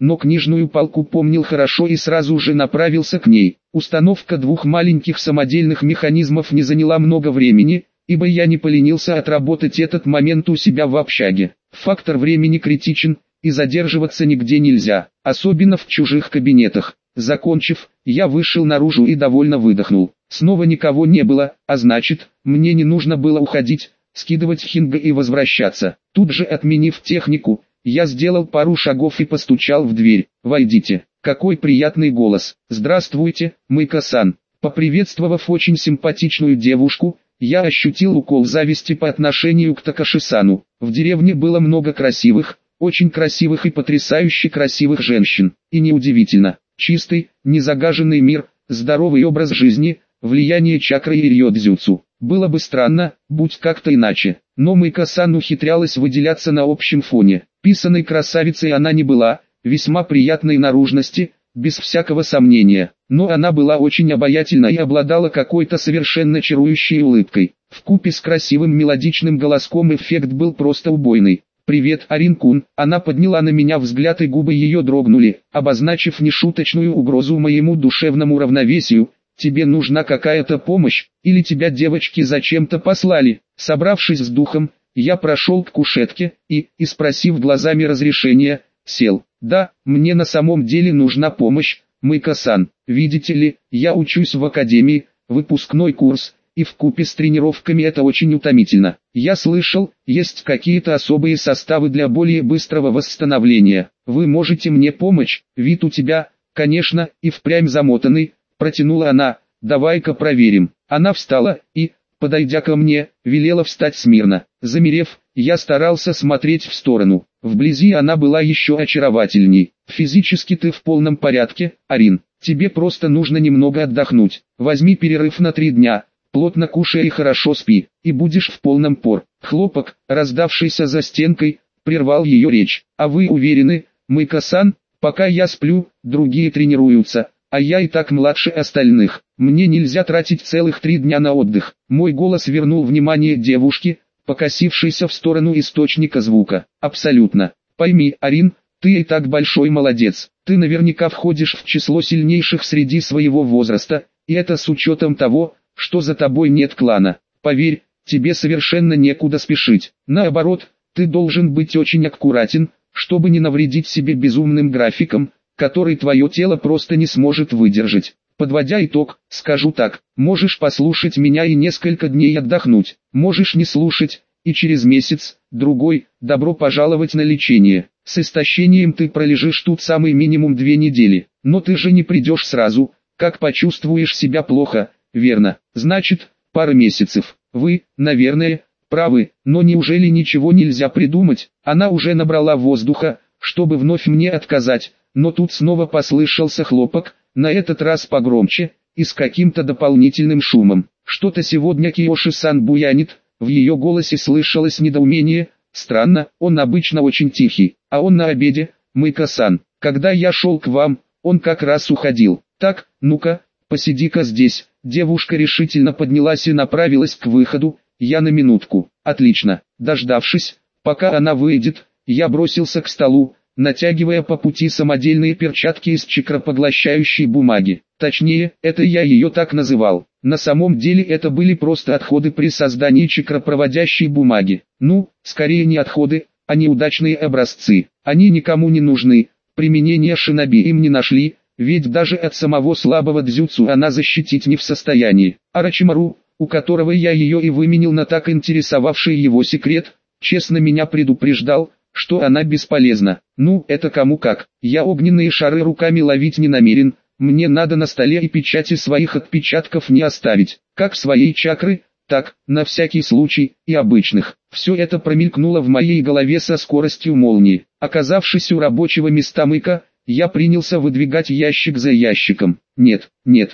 но книжную полку помнил хорошо и сразу же направился к ней. Установка двух маленьких самодельных механизмов не заняла много времени, ибо я не поленился отработать этот момент у себя в общаге. Фактор времени критичен, и задерживаться нигде нельзя, особенно в чужих кабинетах. Закончив, я вышел наружу и довольно выдохнул. Снова никого не было, а значит, мне не нужно было уходить, скидывать хинга и возвращаться. Тут же отменив технику, я сделал пару шагов и постучал в дверь. «Войдите». Какой приятный голос. «Здравствуйте, Майка-сан». Поприветствовав очень симпатичную девушку, я ощутил укол зависти по отношению к Такаши-сану. В деревне было много красивых, очень красивых и потрясающе красивых женщин. И неудивительно. Чистый, незагаженный мир, здоровый образ жизни, влияние чакры и рьё-дзюцу. Было бы странно, будь как-то иначе. Но Майка-сан ухитрялась выделяться на общем фоне. Писаной красавицей она не была, весьма приятной наружности, без всякого сомнения. Но она была очень обаятельна и обладала какой-то совершенно чарующей улыбкой. Вкупе с красивым мелодичным голоском эффект был просто убойный. «Привет, Арин-кун». Она подняла на меня взгляд, и губы ее дрогнули, обозначив нешуточную угрозу моему душевному равновесию. «Тебе нужна какая-то помощь, или тебя девочки зачем-то послали?» Собравшись с духом, я прошел к кушетке и, спросив глазами разрешения, сел. «Да, мне на самом деле нужна помощь, Майка-сан. Видите ли, я учусь в академии, выпускной курс, и вкупе с тренировками это очень утомительно. Я слышал, есть какие-то особые составы для более быстрого восстановления. Вы можете мне помочь? Вид у тебя, конечно, и впрямь замотанный», протянула она. «Давай-ка проверим». Она встала и, подойдя ко мне, велела встать смирно. Замерев, я старался смотреть в сторону. Вблизи она была еще очаровательней. «Физически ты в полном порядке, Арин. Тебе просто нужно немного отдохнуть. Возьми перерыв на 3 дня. Плотно кушай и хорошо спи, и будешь в полном пор». Хлопок, раздавшийся за стенкой, прервал ее речь. «А вы уверены, Майка-сан, пока я сплю, другие тренируются, а я и так младше остальных. Мне нельзя тратить целых 3 дня на отдых». Мой голос вернул внимание девушки, покосившейся в сторону источника звука. «Абсолютно. Пойми, Арин, ты и так большой молодец. Ты наверняка входишь в число сильнейших среди своего возраста, и это с учетом того, что за тобой нет клана. Поверь, тебе совершенно некуда спешить. Наоборот, ты должен быть очень аккуратен, чтобы не навредить себе безумным графиком, который твое тело просто не сможет выдержать. Подводя итог, скажу так, можешь послушать меня и несколько дней отдохнуть, можешь не слушать, и через месяц, другой, добро пожаловать на лечение. С истощением ты пролежишь тут самый минимум 2 недели, но ты же не придешь сразу, как почувствуешь себя плохо, верно? Значит, пара месяцев. Вы, наверное, правы, но неужели ничего нельзя придумать? Она уже набрала воздуха, чтобы вновь мне отказать, но тут снова послышался хлопок, на этот раз погромче, и с каким-то дополнительным шумом. «Что-то сегодня Киоши-сан буянит», в ее голосе слышалось недоумение. «Странно, он обычно очень тихий, а он на обеде, Майка-сан. Когда я шел к вам, он как раз уходил. Так, ну-ка, посиди-ка здесь». Девушка решительно поднялась и направилась к выходу. «Я на минутку». «Отлично». Дождавшись, пока она выйдет, я бросился к столу, натягивая по пути самодельные перчатки из чакропоглощающей бумаги. Точнее, это я ее так называл. На самом деле это были просто отходы при создании чакропроводящей бумаги. Ну, скорее не отходы, а неудачные образцы. Они никому не нужны, применения шиноби им не нашли, ведь даже от самого слабого дзюцу она защитить не в состоянии. Орочимару, у которого я ее и выменил на так интересовавший его секрет, честно меня предупреждал, что она бесполезна. Ну, это кому как. Я огненные шары руками ловить не намерен, мне надо на столе и печати своих отпечатков не оставить, как своей чакры, так, на всякий случай, и обычных. Все это промелькнуло в моей голове со скоростью молнии. Оказавшись у рабочего места Майка, я принялся выдвигать ящик за ящиком. Нет,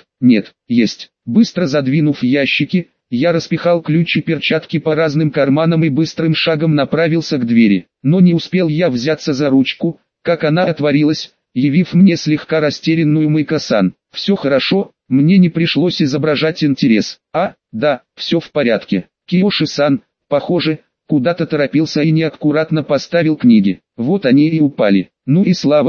есть. Быстро задвинув ящики, я распихал ключ и перчатки по разным карманам и быстрым шагом направился к двери. Но не успел я взяться за ручку, как она отворилась, явив мне слегка растерянную Майка-сан. «Все хорошо?» Мне не пришлось изображать интерес. «А, да, все в порядке. Киоши-сан, похоже, куда-то торопился и неаккуратно поставил книги. Вот они и упали. Ну и славаками.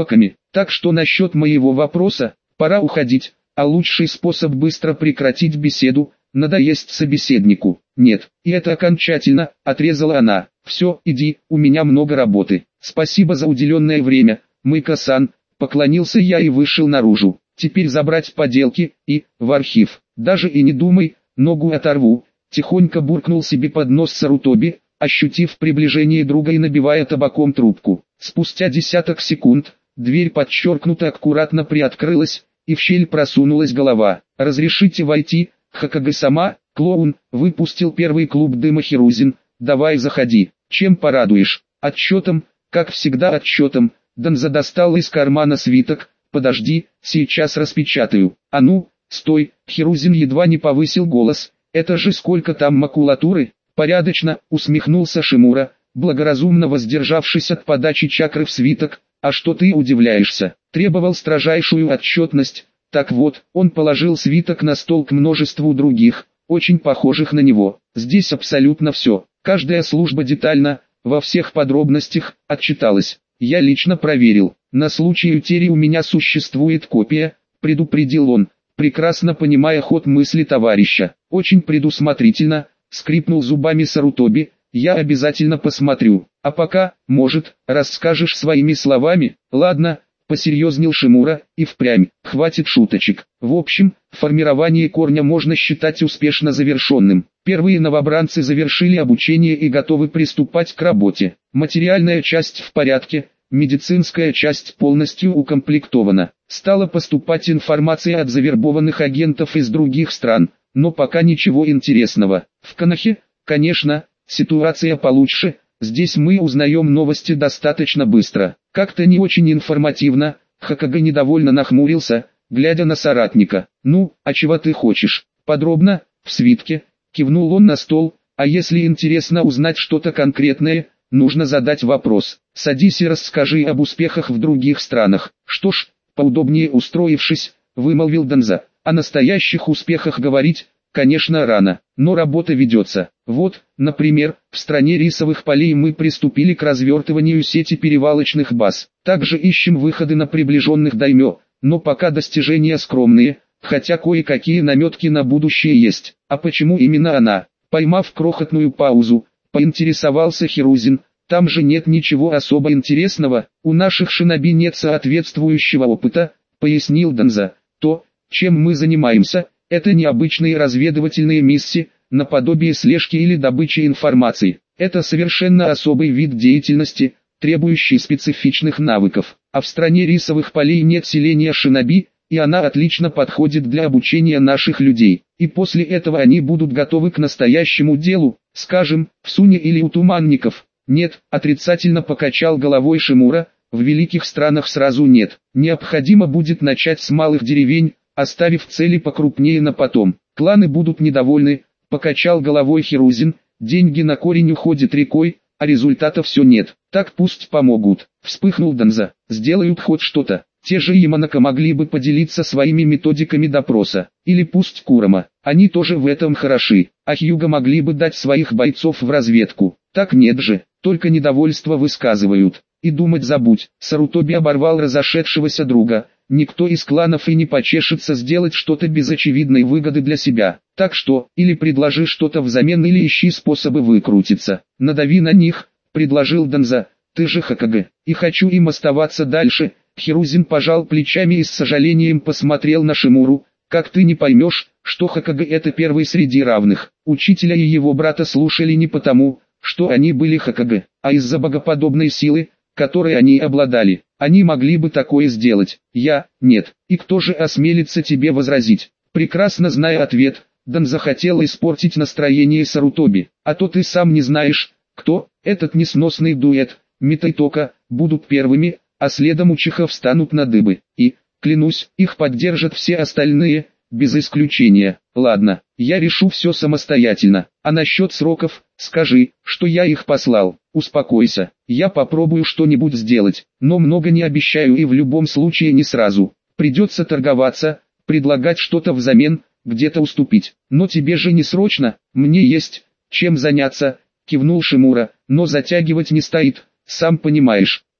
Так что насчет моего вопроса, пора уходить, а лучший способ быстро прекратить беседу, надоесть собеседнику. Нет, и это окончательно, отрезала она. Все, иди, у меня много работы. Спасибо за уделенное время, Мыка-сан, поклонился я и вышел наружу. Теперь забрать поделки и в архив. Даже и не думай, ногу оторву. Тихонько буркнул себе под нос Сарутоби, ощутив приближение друга и набивая табаком трубку. Спустя десяток секунд, дверь подчеркнуто аккуратно приоткрылась, и в щель просунулась голова. «Разрешите войти, Хокаге-сама?» Клоун выпустил первый клуб дыма Хирузин. «Давай заходи. Чем порадуешь?» «Отчетом, как всегда отчетом». Данза достал из кармана свиток. «Подожди, сейчас распечатаю». «А ну, стой!» Хирузин едва не повысил голос. «Это же сколько там макулатуры?» «Порядочно», усмехнулся Шимура, благоразумно воздержавшись от подачи чакры в свиток. «А что ты удивляешься?» Требовал строжайшую отчетность. Так вот, он положил свиток на стол к множеству других, очень похожих на него. Здесь абсолютно все, каждая служба детально, во всех подробностях, отчиталась. Я лично проверил. На случай утери у меня существует копия, предупредил он, прекрасно понимая ход мысли товарища. Очень предусмотрительно, скрипнул зубами Сарутоби. Я обязательно посмотрю. А пока, может, расскажешь своими словами? Ладно, посерьезнел Шимура, и впрямь, хватит шуточек. В общем, формирование корня можно считать успешно завершенным. Первые новобранцы завершили обучение и готовы приступать к работе. Материальная часть в порядке, медицинская часть полностью укомплектована. Стала поступать информация от завербованных агентов из других стран, но пока ничего интересного. В Конохе, конечно, ситуация получше. Здесь мы узнаем новости достаточно быстро. Как-то не очень информативно. Хокаге недовольно нахмурился, глядя на соратника. «Ну, а чего ты хочешь?» «Подробно, в свитке», кивнул он на стол. «А если интересно узнать что-то конкретное, нужно задать вопрос. Садись и расскажи об успехах в других странах». «Что ж», поудобнее устроившись, вымолвил Данза. «О настоящих успехах говорить, конечно, рано, но работа ведется. Вот, например, в стране рисовых полей мы приступили к развертыванию сети перевалочных баз. Также ищем выходы на приближенных даймё, но пока достижения скромные, хотя кое-какие наметки на будущее есть». «А почему именно она?» Поймав крохотную паузу, поинтересовался Хирузин. «Там же нет ничего особо интересного, у наших шиноби нет соответствующего опыта», пояснил Данза. «То, чем мы занимаемся, это необычные разведывательные миссии, наподобие слежки или добычи информации. Это совершенно особый вид деятельности, требующий специфичных навыков. А в стране рисовых полей нет селения шиноби, и она отлично подходит для обучения наших людей. И после этого они будут готовы к настоящему делу, скажем, в Суне или у туманников». «Нет», отрицательно покачал головой Шимура, «в великих странах сразу нет. Необходимо будет начать с малых деревень, оставив цели покрупнее на потом. Кланы будут недовольны», покачал головой Хирузин, «деньги на корень уходят рекой, а результата все нет. Так пусть помогут». Вспыхнул Данза. «Сделают хоть что-то. Те же Яманака могли бы поделиться своими методиками допроса. Или пусть Курама, они тоже в этом хороши. А Хьюга могли бы дать своих бойцов в разведку. Так нет же, только недовольство высказывают. И думать забудь». Сарутоби оборвал разошедшегося друга. «Никто из кланов и не почешется сделать что-то без очевидной выгоды для себя. Так что, или предложи что-то взамен, или ищи способы выкрутиться. Надави на них», предложил Данза. «Ты же Хокаге, и хочу им оставаться дальше». Хирузин пожал плечами и с сожалением посмотрел на Шимуру. «Как ты не поймешь, что Хокаге это первый среди равных? Учителя и его брата слушали не потому, что они были Хокаге, а из-за богоподобной силы, которой они обладали. Они могли бы такое сделать. Я – нет. И кто же осмелится тебе возразить?» Прекрасно зная ответ, Дан захотел испортить настроение Сарутоби. «А то ты сам не знаешь, кто этот несносный дуэт, Митайтока, будут первыми, а следом Учиха встанут на дыбы. И, клянусь, их поддержат все остальные, без исключения. Ладно, я решу все самостоятельно. А насчет сроков, скажи, что я их послал. Успокойся, я попробую что-нибудь сделать, но много не обещаю и в любом случае не сразу. Придется торговаться, предлагать что-то взамен, где-то уступить. Но тебе же не срочно, мне есть чем заняться», кивнул Шимура, «но затягивать не стоит, сам понимаешь».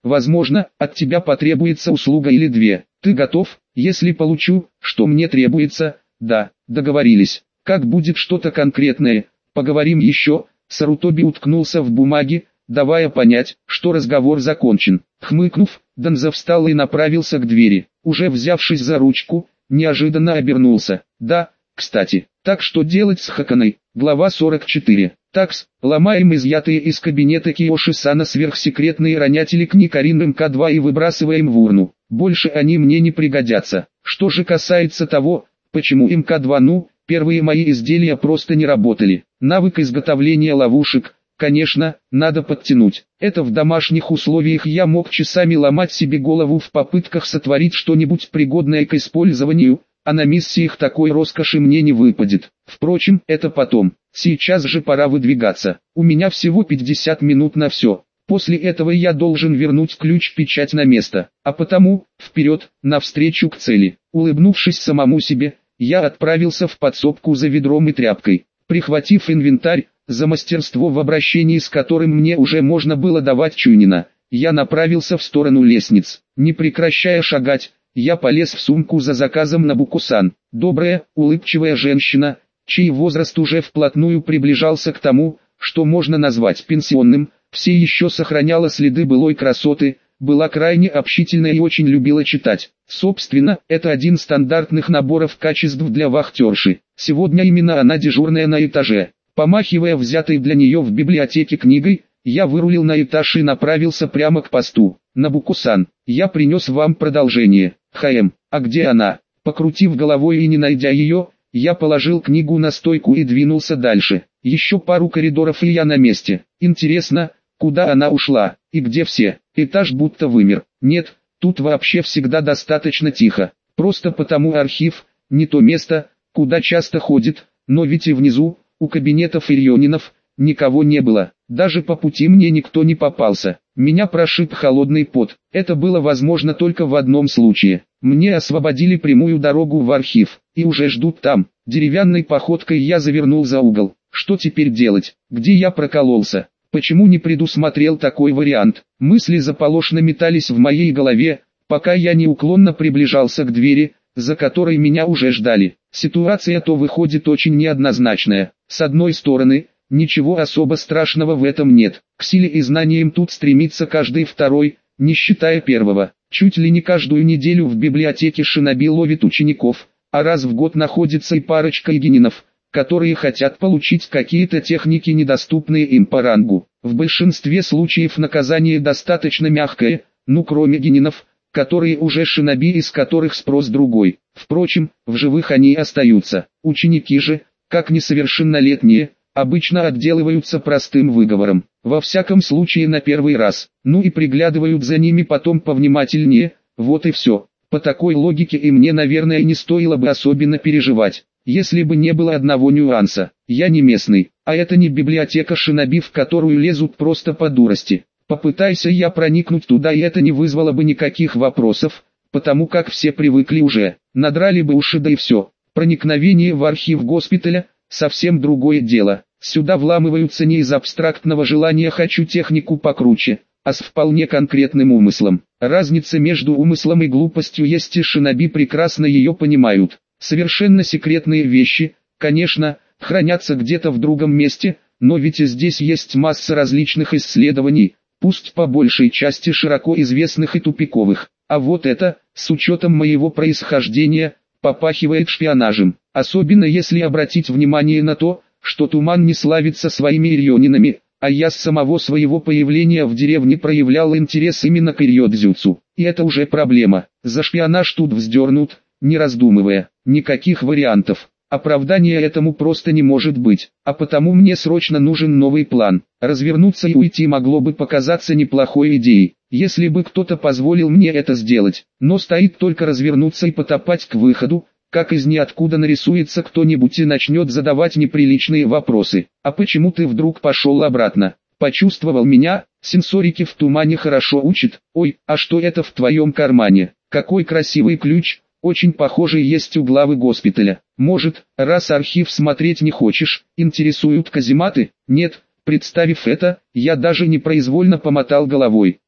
Возможно, от тебя потребуется услуга или две. Ты готов? Если получу, что мне требуется, да, договорились. Как будет что-то конкретное, поговорим еще. Сарутоби уткнулся в бумаги, давая понять, что разговор закончен. Хмыкнув, Данза встал и направился к двери. Уже взявшись за ручку, неожиданно обернулся. Да, кстати, так что делать с Хаканой? Глава 44. Такс, ломаем изъятые из кабинета Киоши-сана сверхсекретные ронятели книг Арин МК-2 и выбрасываем в урну. Больше они мне не пригодятся. Что же касается того, почему МК-2, первые мои изделия просто не работали. Навык изготовления ловушек, конечно, надо подтянуть. Это в домашних условиях я мог часами ломать себе голову в попытках сотворить что-нибудь пригодное к использованию, а на миссиях такой роскоши мне не выпадет. Впрочем, это потом. Сейчас же пора выдвигаться. У меня всего 50 минут на все. После этого я должен вернуть ключ-печать на место. А потому, вперед, навстречу к цели. Улыбнувшись самому себе, я отправился в подсобку за ведром и тряпкой. Прихватив инвентарь, за мастерство в обращении с которым мне уже можно было давать чуйнина, я направился в сторону лестниц. Не прекращая шагать, я полез в сумку за заказом на Букусан. Добрая, улыбчивая женщина, чей возраст уже вплотную приближался к тому, что можно назвать пенсионным, все еще сохраняла следы былой красоты, была крайне общительна и очень любила читать. Собственно, это один из стандартных наборов качеств для вахтерши. Сегодня именно она дежурная на этаже. Помахивая взятой для нее в библиотеке книгой, я вырулил на этаж и направился прямо к посту. Набуку-сан, я принес вам продолжение. А где она? Покрутив головой и не найдя ее, я положил книгу на стойку и двинулся дальше. Еще пару коридоров и я на месте. Интересно, куда она ушла, и где все? Этаж будто вымер. Нет, тут вообще всегда достаточно тихо. Просто потому архив, не то место, куда часто ходит, но ведь и внизу, у кабинетов Ирионинов, никого не было. Даже по пути мне никто не попался. Меня прошиб холодный пот. Это было возможно только в одном случае. Мне освободили прямую дорогу в архив, и уже ждут там. Деревянной походкой я завернул за угол. Что теперь делать? Где я прокололся? Почему не предусмотрел такой вариант? Мысли заполошно метались в моей голове, пока я неуклонно приближался к двери, за которой меня уже ждали. Ситуация то выходит очень неоднозначная. С одной стороны, ничего особо страшного в этом нет. К силе и знаниям тут стремится каждый второй, не считая первого. Чуть ли не каждую неделю в библиотеке Шиноби ловит учеников, а раз в год находится и парочка игининов, которые хотят получить какие-то техники, недоступные им по рангу. В большинстве случаев наказание достаточно мягкое, кроме гининов, которые уже шиноби и с которых спрос другой. Впрочем, в живых они остаются. Ученики же, как несовершеннолетние, обычно отделываются простым выговором. Во всяком случае на первый раз. И приглядывают за ними потом повнимательнее, вот и все. По такой логике и мне, наверное, не стоило бы особенно переживать. Если бы не было одного нюанса. Я не местный, а это не библиотека шиноби, в которую лезут просто по дурости. Попытайся я проникнуть туда, и это не вызвало бы никаких вопросов, потому как все привыкли уже. Надрали бы уши, да и все. Проникновение в архив госпиталя – совсем другое дело. Сюда вламываются не из абстрактного желания «хочу технику покруче», а с вполне конкретным умыслом. Разница между умыслом и глупостью есть, и шиноби прекрасно ее понимают. Совершенно секретные вещи, конечно, хранятся где-то в другом месте, но ведь и здесь есть масса различных исследований, пусть по большей части широко известных и тупиковых. А вот это, с учетом моего происхождения, попахивает шпионажем. Особенно если обратить внимание на то, что Туман не славится своими ирионинами, а я с самого своего появления в деревне проявлял интерес именно к ирьё-дзюцу. И это уже проблема. За шпионаж тут вздернут, не раздумывая. Никаких вариантов. Оправдания этому просто не может быть. А потому мне срочно нужен новый план. Развернуться и уйти могло бы показаться неплохой идеей, если бы кто-то позволил мне это сделать. Но стоит только развернуться и потопать к выходу, как из ниоткуда нарисуется кто-нибудь и начнет задавать неприличные вопросы. А почему ты вдруг пошел обратно? Почувствовал меня? Сенсорики в тумане хорошо учат. Ой, а что это в твоем кармане? Какой красивый ключ! Очень похожий есть у главы госпиталя. Может, раз архив смотреть не хочешь, интересуют казематы? Нет, представив это, я даже непроизвольно помотал головой.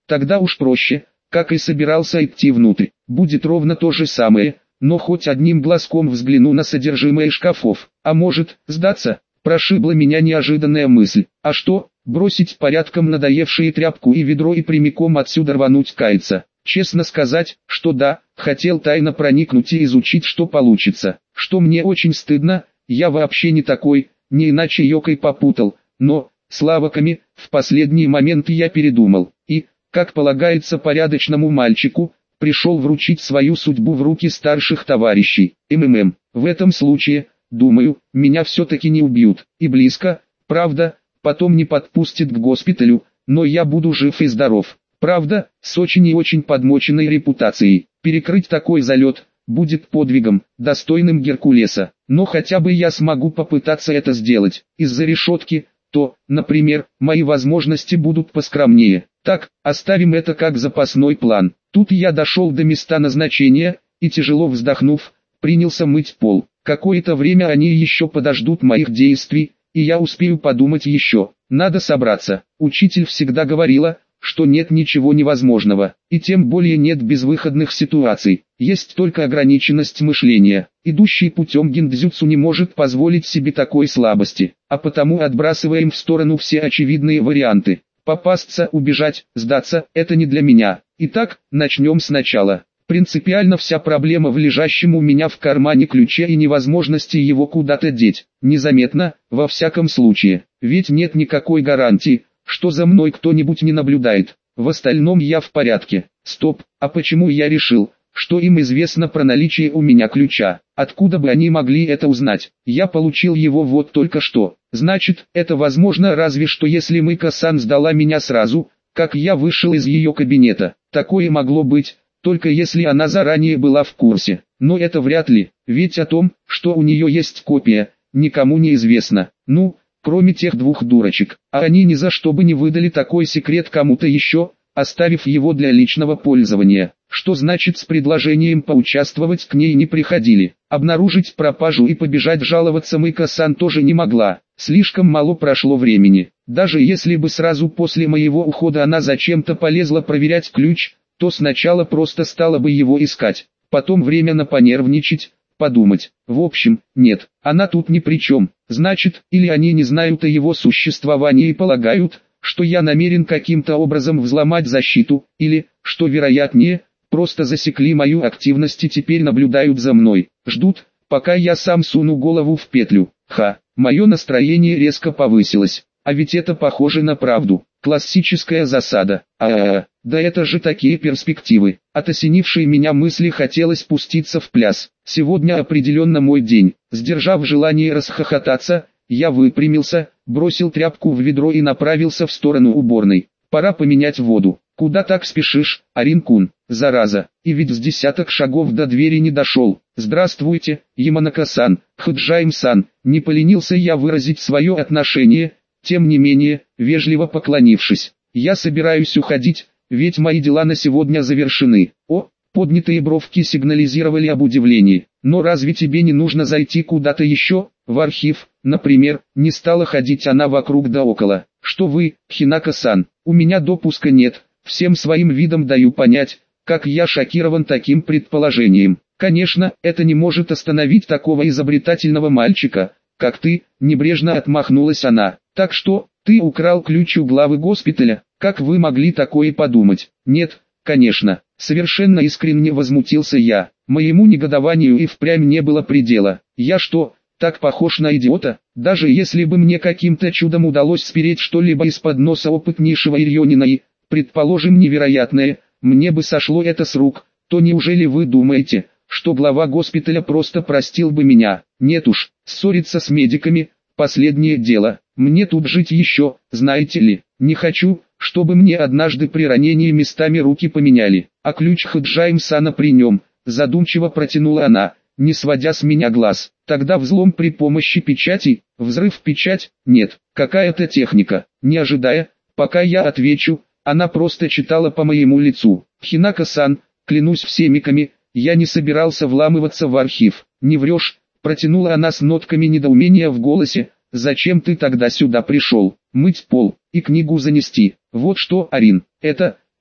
Тогда уж проще, как и собирался идти внутрь. Будет ровно то же самое, но хоть одним глазком взгляну на содержимое шкафов. А может, сдаться? Прошибла меня неожиданная мысль. А что, бросить порядком надоевшие тряпку и ведро и прямиком отсюда рвануть каяться? Честно сказать, что да, хотел тайно проникнуть и изучить, что получится. Что мне очень стыдно, я вообще не такой, не иначе Йокой попутал, но, славаками, в последний момент я передумал. И, как полагается порядочному мальчику, пришел вручить свою судьбу в руки старших товарищей. В этом случае, думаю, меня все-таки не убьют. И близко, правда, потом не подпустят к госпиталю, но я буду жив и здоров. Правда, с очень и очень подмоченной репутацией. Перекрыть такой залет будет подвигом, достойным Геркулеса. Но хотя бы я смогу попытаться это сделать. Из-за решетки, то, например, мои возможности будут поскромнее. Так, оставим это как запасной план. Тут я дошел до места назначения, и тяжело вздохнув, принялся мыть пол. Какое-то время они еще подождут моих действий, и я успею подумать еще. Надо собраться. Учитель всегда говорила, что нет ничего невозможного, и тем более нет безвыходных ситуаций. Есть только ограниченность мышления. Идущий путем гиндзюцу не может позволить себе такой слабости, а потому отбрасываем в сторону все очевидные варианты. Попасться, убежать, сдаться – это не для меня. Итак, начнем сначала. Принципиально вся проблема в лежащем у меня в кармане ключе и невозможности его куда-то деть. Незаметно, во всяком случае. Ведь нет никакой гарантии, что за мной кто-нибудь не наблюдает. В остальном я в порядке. Стоп, а почему я решил, что им известно про наличие у меня ключа? Откуда бы они могли это узнать? Я получил его вот только что. Значит, это возможно разве что если Мика-сан сдала меня сразу, как я вышел из ее кабинета. Такое могло быть, только если она заранее была в курсе. Но это вряд ли, ведь о том, что у нее есть копия, никому не известно. Ну, кроме тех двух дурочек, а они ни за что бы не выдали такой секрет кому-то еще, оставив его для личного пользования. Что значит с предложением поучаствовать к ней не приходили. Обнаружить пропажу и побежать жаловаться Мика-сан тоже не могла. Слишком мало прошло времени. Даже если бы сразу после моего ухода она зачем-то полезла проверять ключ, то сначала просто стала бы его искать, потом временно понервничать, подумать. В общем, нет, она тут ни при чем. Значит, или они не знают о его существовании и полагают, что я намерен каким-то образом взломать защиту, или, что вероятнее, просто засекли мою активность и теперь наблюдают за мной. Ждут, пока я сам суну голову в петлю. Мое настроение резко повысилось. А ведь это похоже на правду. Классическая засада. Да это же такие перспективы. От осенившей меня мысли хотелось пуститься в пляс. Сегодня определенно мой день. Сдержав желание расхохотаться, я выпрямился, бросил тряпку в ведро и направился в сторону уборной. Пора поменять воду. Куда так спешишь, Арин-кун? Зараза. И ведь с десяток шагов до двери не дошел. Здравствуйте, Яманака-сан, Хаджаим-сан. Не поленился я выразить свое отношение. Тем не менее, вежливо поклонившись, я собираюсь уходить, ведь мои дела на сегодня завершены. Поднятые бровки сигнализировали об удивлении. Но разве тебе не нужно зайти куда-то еще, в архив, например? Не стала ходить она вокруг да около. Что вы, Хинака-сан, у меня допуска нет, всем своим видом даю понять, как я шокирован таким предположением. Конечно, это не может остановить такого изобретательного мальчика, как ты, небрежно отмахнулась она. Так что, ты украл ключ у главы госпиталя, как вы могли такое подумать? Нет, конечно, совершенно искренне возмутился я. Моему негодованию и впрямь не было предела. Я что, так похож на идиота? Даже если бы мне каким-то чудом удалось спереть что-либо из-под носа опытнейшего Ирьонина и, предположим, невероятное, мне бы сошло это с рук, то неужели вы думаете, что глава госпиталя просто простил бы меня? Нет уж, ссориться с медиками – последнее дело. Мне тут жить еще, знаете ли, не хочу, чтобы мне однажды при ранении местами руки поменяли. А ключ Хаджаим-сана при нем, задумчиво протянула она, не сводя с меня глаз. Тогда взлом при помощи печати, взрыв печать, нет, какая-то техника. Не ожидая, пока я отвечу, она просто читала по моему лицу. Хинака-сан, клянусь всемиками, я не собирался вламываться в архив. Не врешь, протянула она с нотками недоумения в голосе. Зачем ты тогда сюда пришел? Мыть пол и книгу занести. Вот что, Арин, это,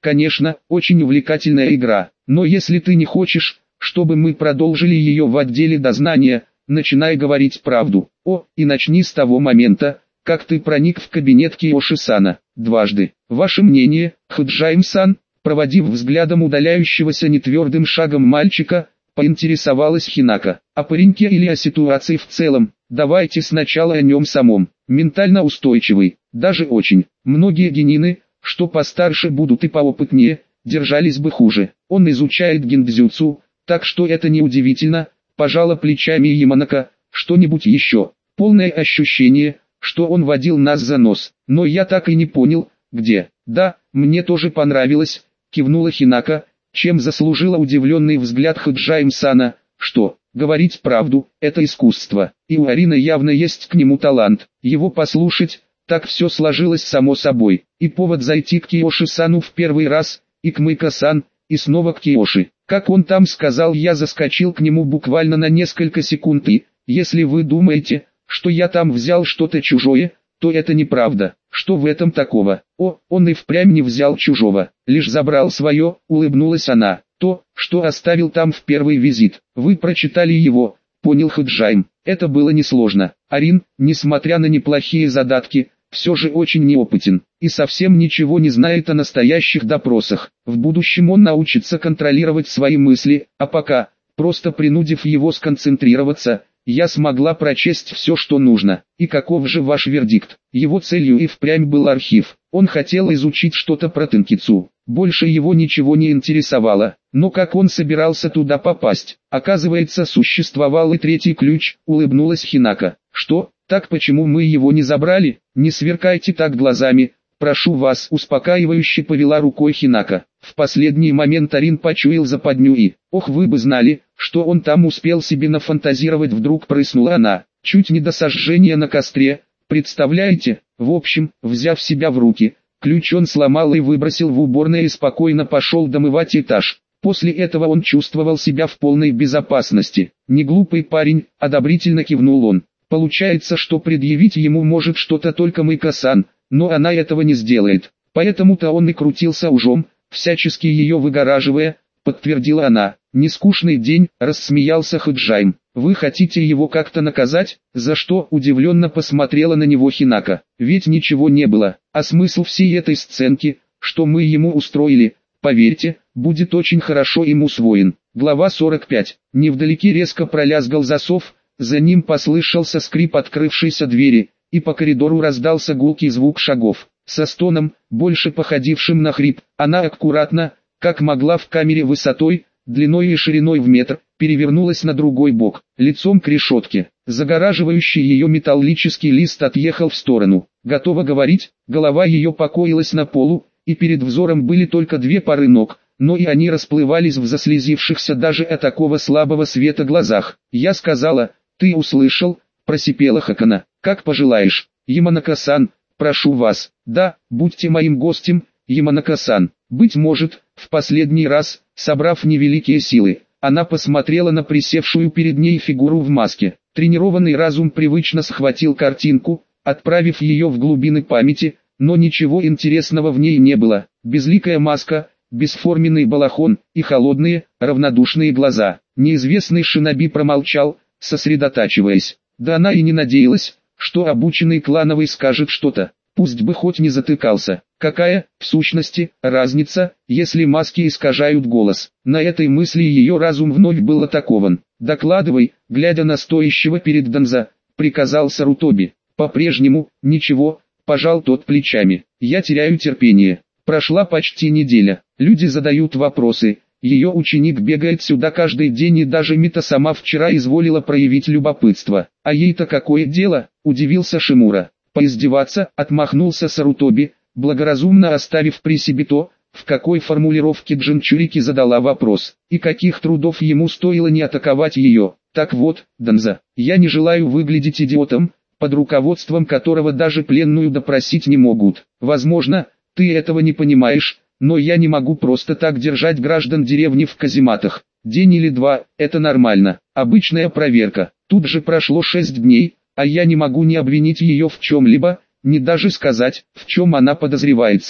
конечно, очень увлекательная игра, но если ты не хочешь, чтобы мы продолжили ее в отделе дознания, начинай говорить правду. И начни с того момента, как ты проник в кабинет Киоши-сана. Дважды. Ваше мнение, Ходжайм-сан? Проводив взглядом удаляющегося нетвердым шагом мальчика, поинтересовалась Хинака. О пареньке или о ситуации в целом? Давайте сначала о нем самом. Ментально устойчивый, даже очень. Многие генины, что постарше будут и поопытнее, держались бы хуже. Он изучает гиндзюцу, так что это не удивительно. Пожала плечами Яманака. Что-нибудь еще? Полное ощущение, что он водил нас за нос, но я так и не понял, где. Да, мне тоже понравилось, кивнула Хинака, чем заслужила удивленный взгляд Ходжайм-сана. Что, говорить правду, это искусство, и у Арины явно есть к нему талант. Его послушать, так все сложилось само собой, и повод зайти к Киоши-сану в первый раз, и к Мэйко-сан, и снова к Киоши. Как он там сказал, я заскочил к нему буквально на несколько секунд и, если вы думаете, что я там взял что-то чужое, то это неправда. Что в этом такого? Он и впрямь не взял чужого, лишь забрал свое, улыбнулась она. То, что оставил там в первый визит. Вы прочитали его, понял Ходжайм. Это было несложно. Арин, несмотря на неплохие задатки, все же очень неопытен, и совсем ничего не знает о настоящих допросах. В будущем он научится контролировать свои мысли, а пока, просто принудив его сконцентрироваться, я смогла прочесть все, что нужно. И каков же ваш вердикт? Его целью и впрямь был архив. Он хотел изучить что-то про Тенкицу. Больше его ничего не интересовало. Но как он собирался туда попасть? Оказывается, существовал и третий ключ, улыбнулась Хинака. Что? Так почему мы его не забрали? Не сверкайте так глазами, прошу вас, успокаивающе повела рукой Хинака. В последний момент Арин почуял западню и, ох, вы бы знали, что он там успел себе нафантазировать, вдруг прыснула она, чуть не до сожжения на костре, представляете? В общем, взяв себя в руки, ключ он сломал и выбросил в уборное и спокойно пошел домывать этаж. После этого он чувствовал себя в полной безопасности. Не глупый парень, одобрительно кивнул он. Получается, что предъявить ему может что-то только Мэйко-сан, но она этого не сделает. Поэтому-то он и крутился ужом, всячески ее выгораживая, подтвердила она. «Нескучный день», — рассмеялся Ходжайм. «Вы хотите его как-то наказать?» «За что?» — удивленно посмотрела на него Хинака. «Ведь ничего не было. А смысл всей этой сценки, что мы ему устроили, поверьте, будет очень хорошо им усвоен». Глава 45. Невдалеке резко пролязгал засов, за ним послышался скрип открывшейся двери, и по коридору раздался гулкий звук шагов. Со стоном, больше походившим на хрип, она аккуратно, как могла в камере высотой, длиной и шириной в метр, перевернулась на другой бок, лицом к решетке. Загораживающий ее металлический лист отъехал в сторону. Готова говорить, голова ее покоилась на полу, и перед взором были только две пары ног, но и они расплывались в заслезившихся даже от такого слабого света глазах. «Я сказала, ты услышал?» – просипела Хакана. «Как пожелаешь, Яманака-сан, прошу вас». «Да, будьте моим гостем, Яманака-сан». Быть может, в последний раз, собрав невеликие силы, она посмотрела на присевшую перед ней фигуру в маске. Тренированный разум привычно схватил картинку, отправив ее в глубины памяти, но ничего интересного в ней не было. Безликая маска, бесформенный балахон и холодные, равнодушные глаза. Неизвестный шиноби промолчал, сосредотачиваясь. Да она и не надеялась, что обученный клановый скажет что-то. Пусть бы хоть не затыкался. Какая, в сущности, разница, если маски искажают голос? На этой мысли ее разум вновь был атакован. «Докладывай», глядя на стоящего перед Данза, приказал Сарутоби. «По-прежнему, ничего», пожал тот плечами. «Я теряю терпение». Прошла почти неделя. Люди задают вопросы. Ее ученик бегает сюда каждый день, и даже Мита сама вчера изволила проявить любопытство. А ей-то какое дело, удивился Шимура. Поиздеваться, отмахнулся Сарутоби, благоразумно оставив при себе то, в какой формулировке Джинчурики задала вопрос, и каких трудов ему стоило не атаковать ее. Так вот, Данза, я не желаю выглядеть идиотом, под руководством которого даже пленную допросить не могут. Возможно, ты этого не понимаешь, но я не могу просто так держать граждан деревни в казематах. День или два – это нормально, обычная проверка. Тут же прошло 6 дней, а я не могу ни обвинить ее в чем-либо, ни даже сказать, в чем она подозревается.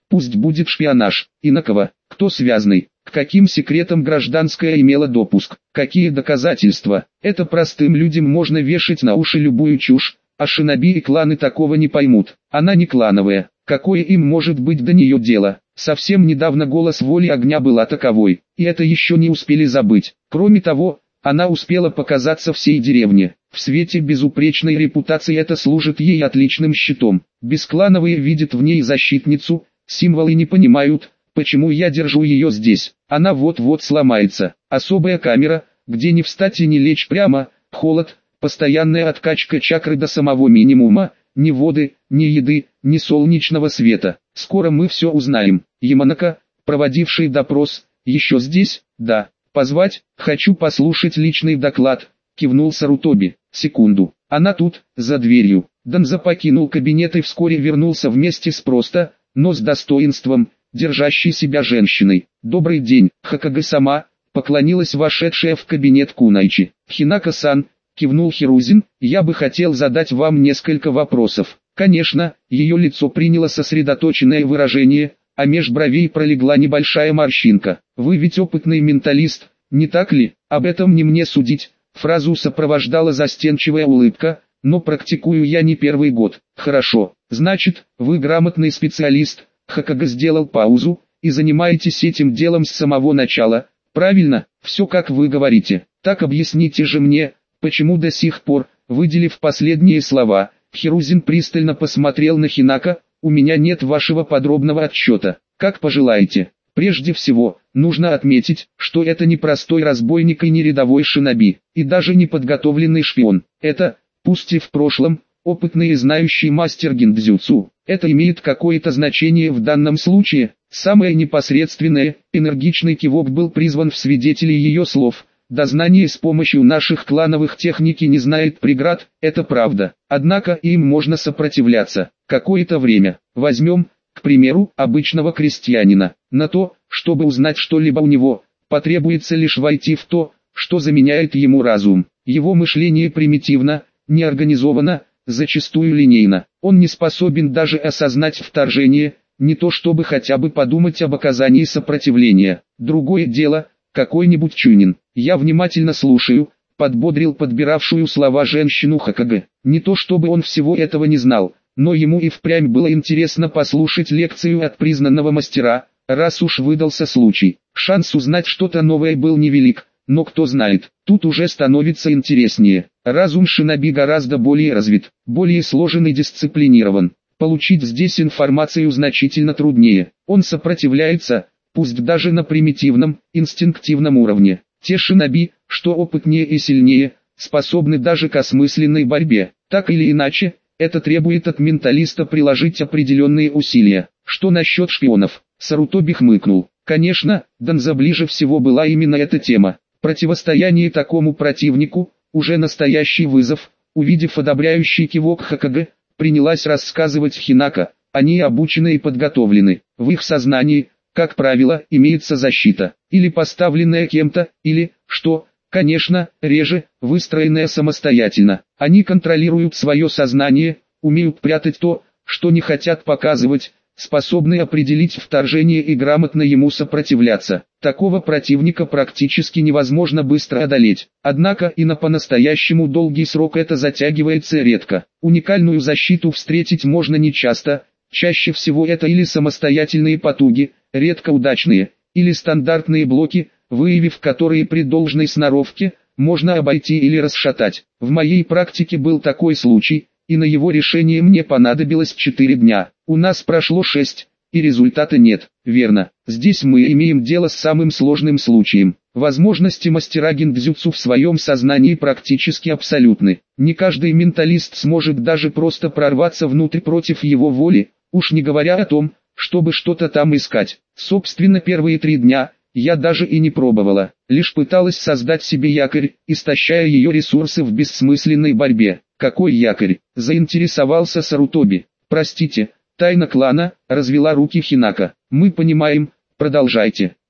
Пусть будет шпионаж. И на кого? Кто связанный? К каким секретам гражданская имела допуск? Какие доказательства? Это простым людям можно вешать на уши любую чушь, а шиноби и кланы такого не поймут. Она не клановая. Какое им может быть до нее дело? Совсем недавно голос воли огня была таковой, и это еще не успели забыть. Кроме того, она успела показаться всей деревне. В свете безупречной репутации это служит ей отличным щитом. Бесклановые видят в ней защитницу, символы не понимают, почему я держу ее здесь. Она вот-вот сломается. Особая камера, где не встать и не лечь прямо, холод, постоянная откачка чакры до самого минимума, ни воды, ни еды, ни солнечного света. Скоро мы все узнаем. Яманака, проводивший допрос, еще здесь? Да. Позвать? Хочу послушать личный доклад, кивнул Сарутоби. Секунду. Она тут, за дверью. Данза покинул кабинет и вскоре вернулся вместе с просто, но с достоинством, держащей себя женщиной. Добрый день, Хокаге-сама, поклонилась вошедшая в кабинет Кунайчи. Хинака-сан, кивнул Хирузин, я бы хотел задать вам несколько вопросов. Конечно, ее лицо приняло сосредоточенное выражение, а меж бровей пролегла небольшая морщинка. Вы ведь опытный менталист, не так ли? Об этом не мне судить. Фразу сопровождала застенчивая улыбка, но практикую я не первый год. Хорошо, значит, вы грамотный специалист. Хокаге сделал паузу, и занимаетесь этим делом с самого начала. Правильно, все как вы говорите. Так объясните же мне, почему до сих пор, выделив последние слова, Хирузин пристально посмотрел на Хинака, у меня нет вашего подробного отчета. Как пожелаете. Прежде всего, нужно отметить, что это не простой разбойник и не рядовой шиноби, и даже не подготовленный шпион. Это, пусть и в прошлом, опытный и знающий мастер гиндзюцу. Это имеет какое-то значение в данном случае. Самое непосредственное, энергичный кивок был призван в свидетели ее слов. Дознание с помощью наших клановых техники не знает преград, это правда. Однако им можно сопротивляться. Какое-то время. Возьмем, к примеру, обычного крестьянина. На то, чтобы узнать что-либо у него, потребуется лишь войти в то, что заменяет ему разум. Его мышление примитивно, неорганизовано, зачастую линейно. Он не способен даже осознать вторжение, не то чтобы хотя бы подумать об оказании сопротивления. Другое дело, какой-нибудь Чунин. Я внимательно слушаю, подбодрил подбиравшую слова женщину Хокаге. Не то чтобы он всего этого не знал, но ему и впрямь было интересно послушать лекцию от признанного мастера, раз уж выдался случай. Шанс узнать что-то новое был невелик, но кто знает, тут уже становится интереснее. Разум шиноби гораздо более развит, более сложен и дисциплинирован. Получить здесь информацию значительно труднее. Он сопротивляется, пусть даже на примитивном, инстинктивном уровне. Те шиноби, что опытнее и сильнее, способны даже к осмысленной борьбе. Так или иначе, это требует от менталиста приложить определенные усилия. Что насчет шпионов? Сарутоби хмыкнул. Конечно, Данза ближе всего была именно эта тема. Противостояние такому противнику, уже настоящий вызов. Увидев одобряющий кивок Хокаге, принялась рассказывать Хинака. Они обучены и подготовлены. В их сознании, как правило, имеется защита, или поставленная кем-то, или, что, конечно, реже, выстроенная самостоятельно. Они контролируют свое сознание, умеют прятать то, что не хотят показывать, способны определить вторжение и грамотно ему сопротивляться. Такого противника практически невозможно быстро одолеть. Однако и на по-настоящему долгий срок это затягивается редко. Уникальную защиту встретить можно нечасто, чаще всего это или самостоятельные потуги, редко удачные, или стандартные блоки, выявив которые при должной сноровке, можно обойти или расшатать. В моей практике был такой случай, и на его решение мне понадобилось 4 дня. У нас прошло 6, и результата нет. Верно, здесь мы имеем дело с самым сложным случаем. Возможности мастера гиндзюцу в своем сознании практически абсолютны. Не каждый менталист сможет даже просто прорваться внутрь против его воли, уж не говоря о том, чтобы что-то там искать. Собственно, первые 3 дня я даже и не пробовала, лишь пыталась создать себе якорь, истощая ее ресурсы в бессмысленной борьбе. Какой якорь? Заинтересовался Сарутоби. Простите, тайна клана, развела руки Хинака. Мы понимаем, продолжайте.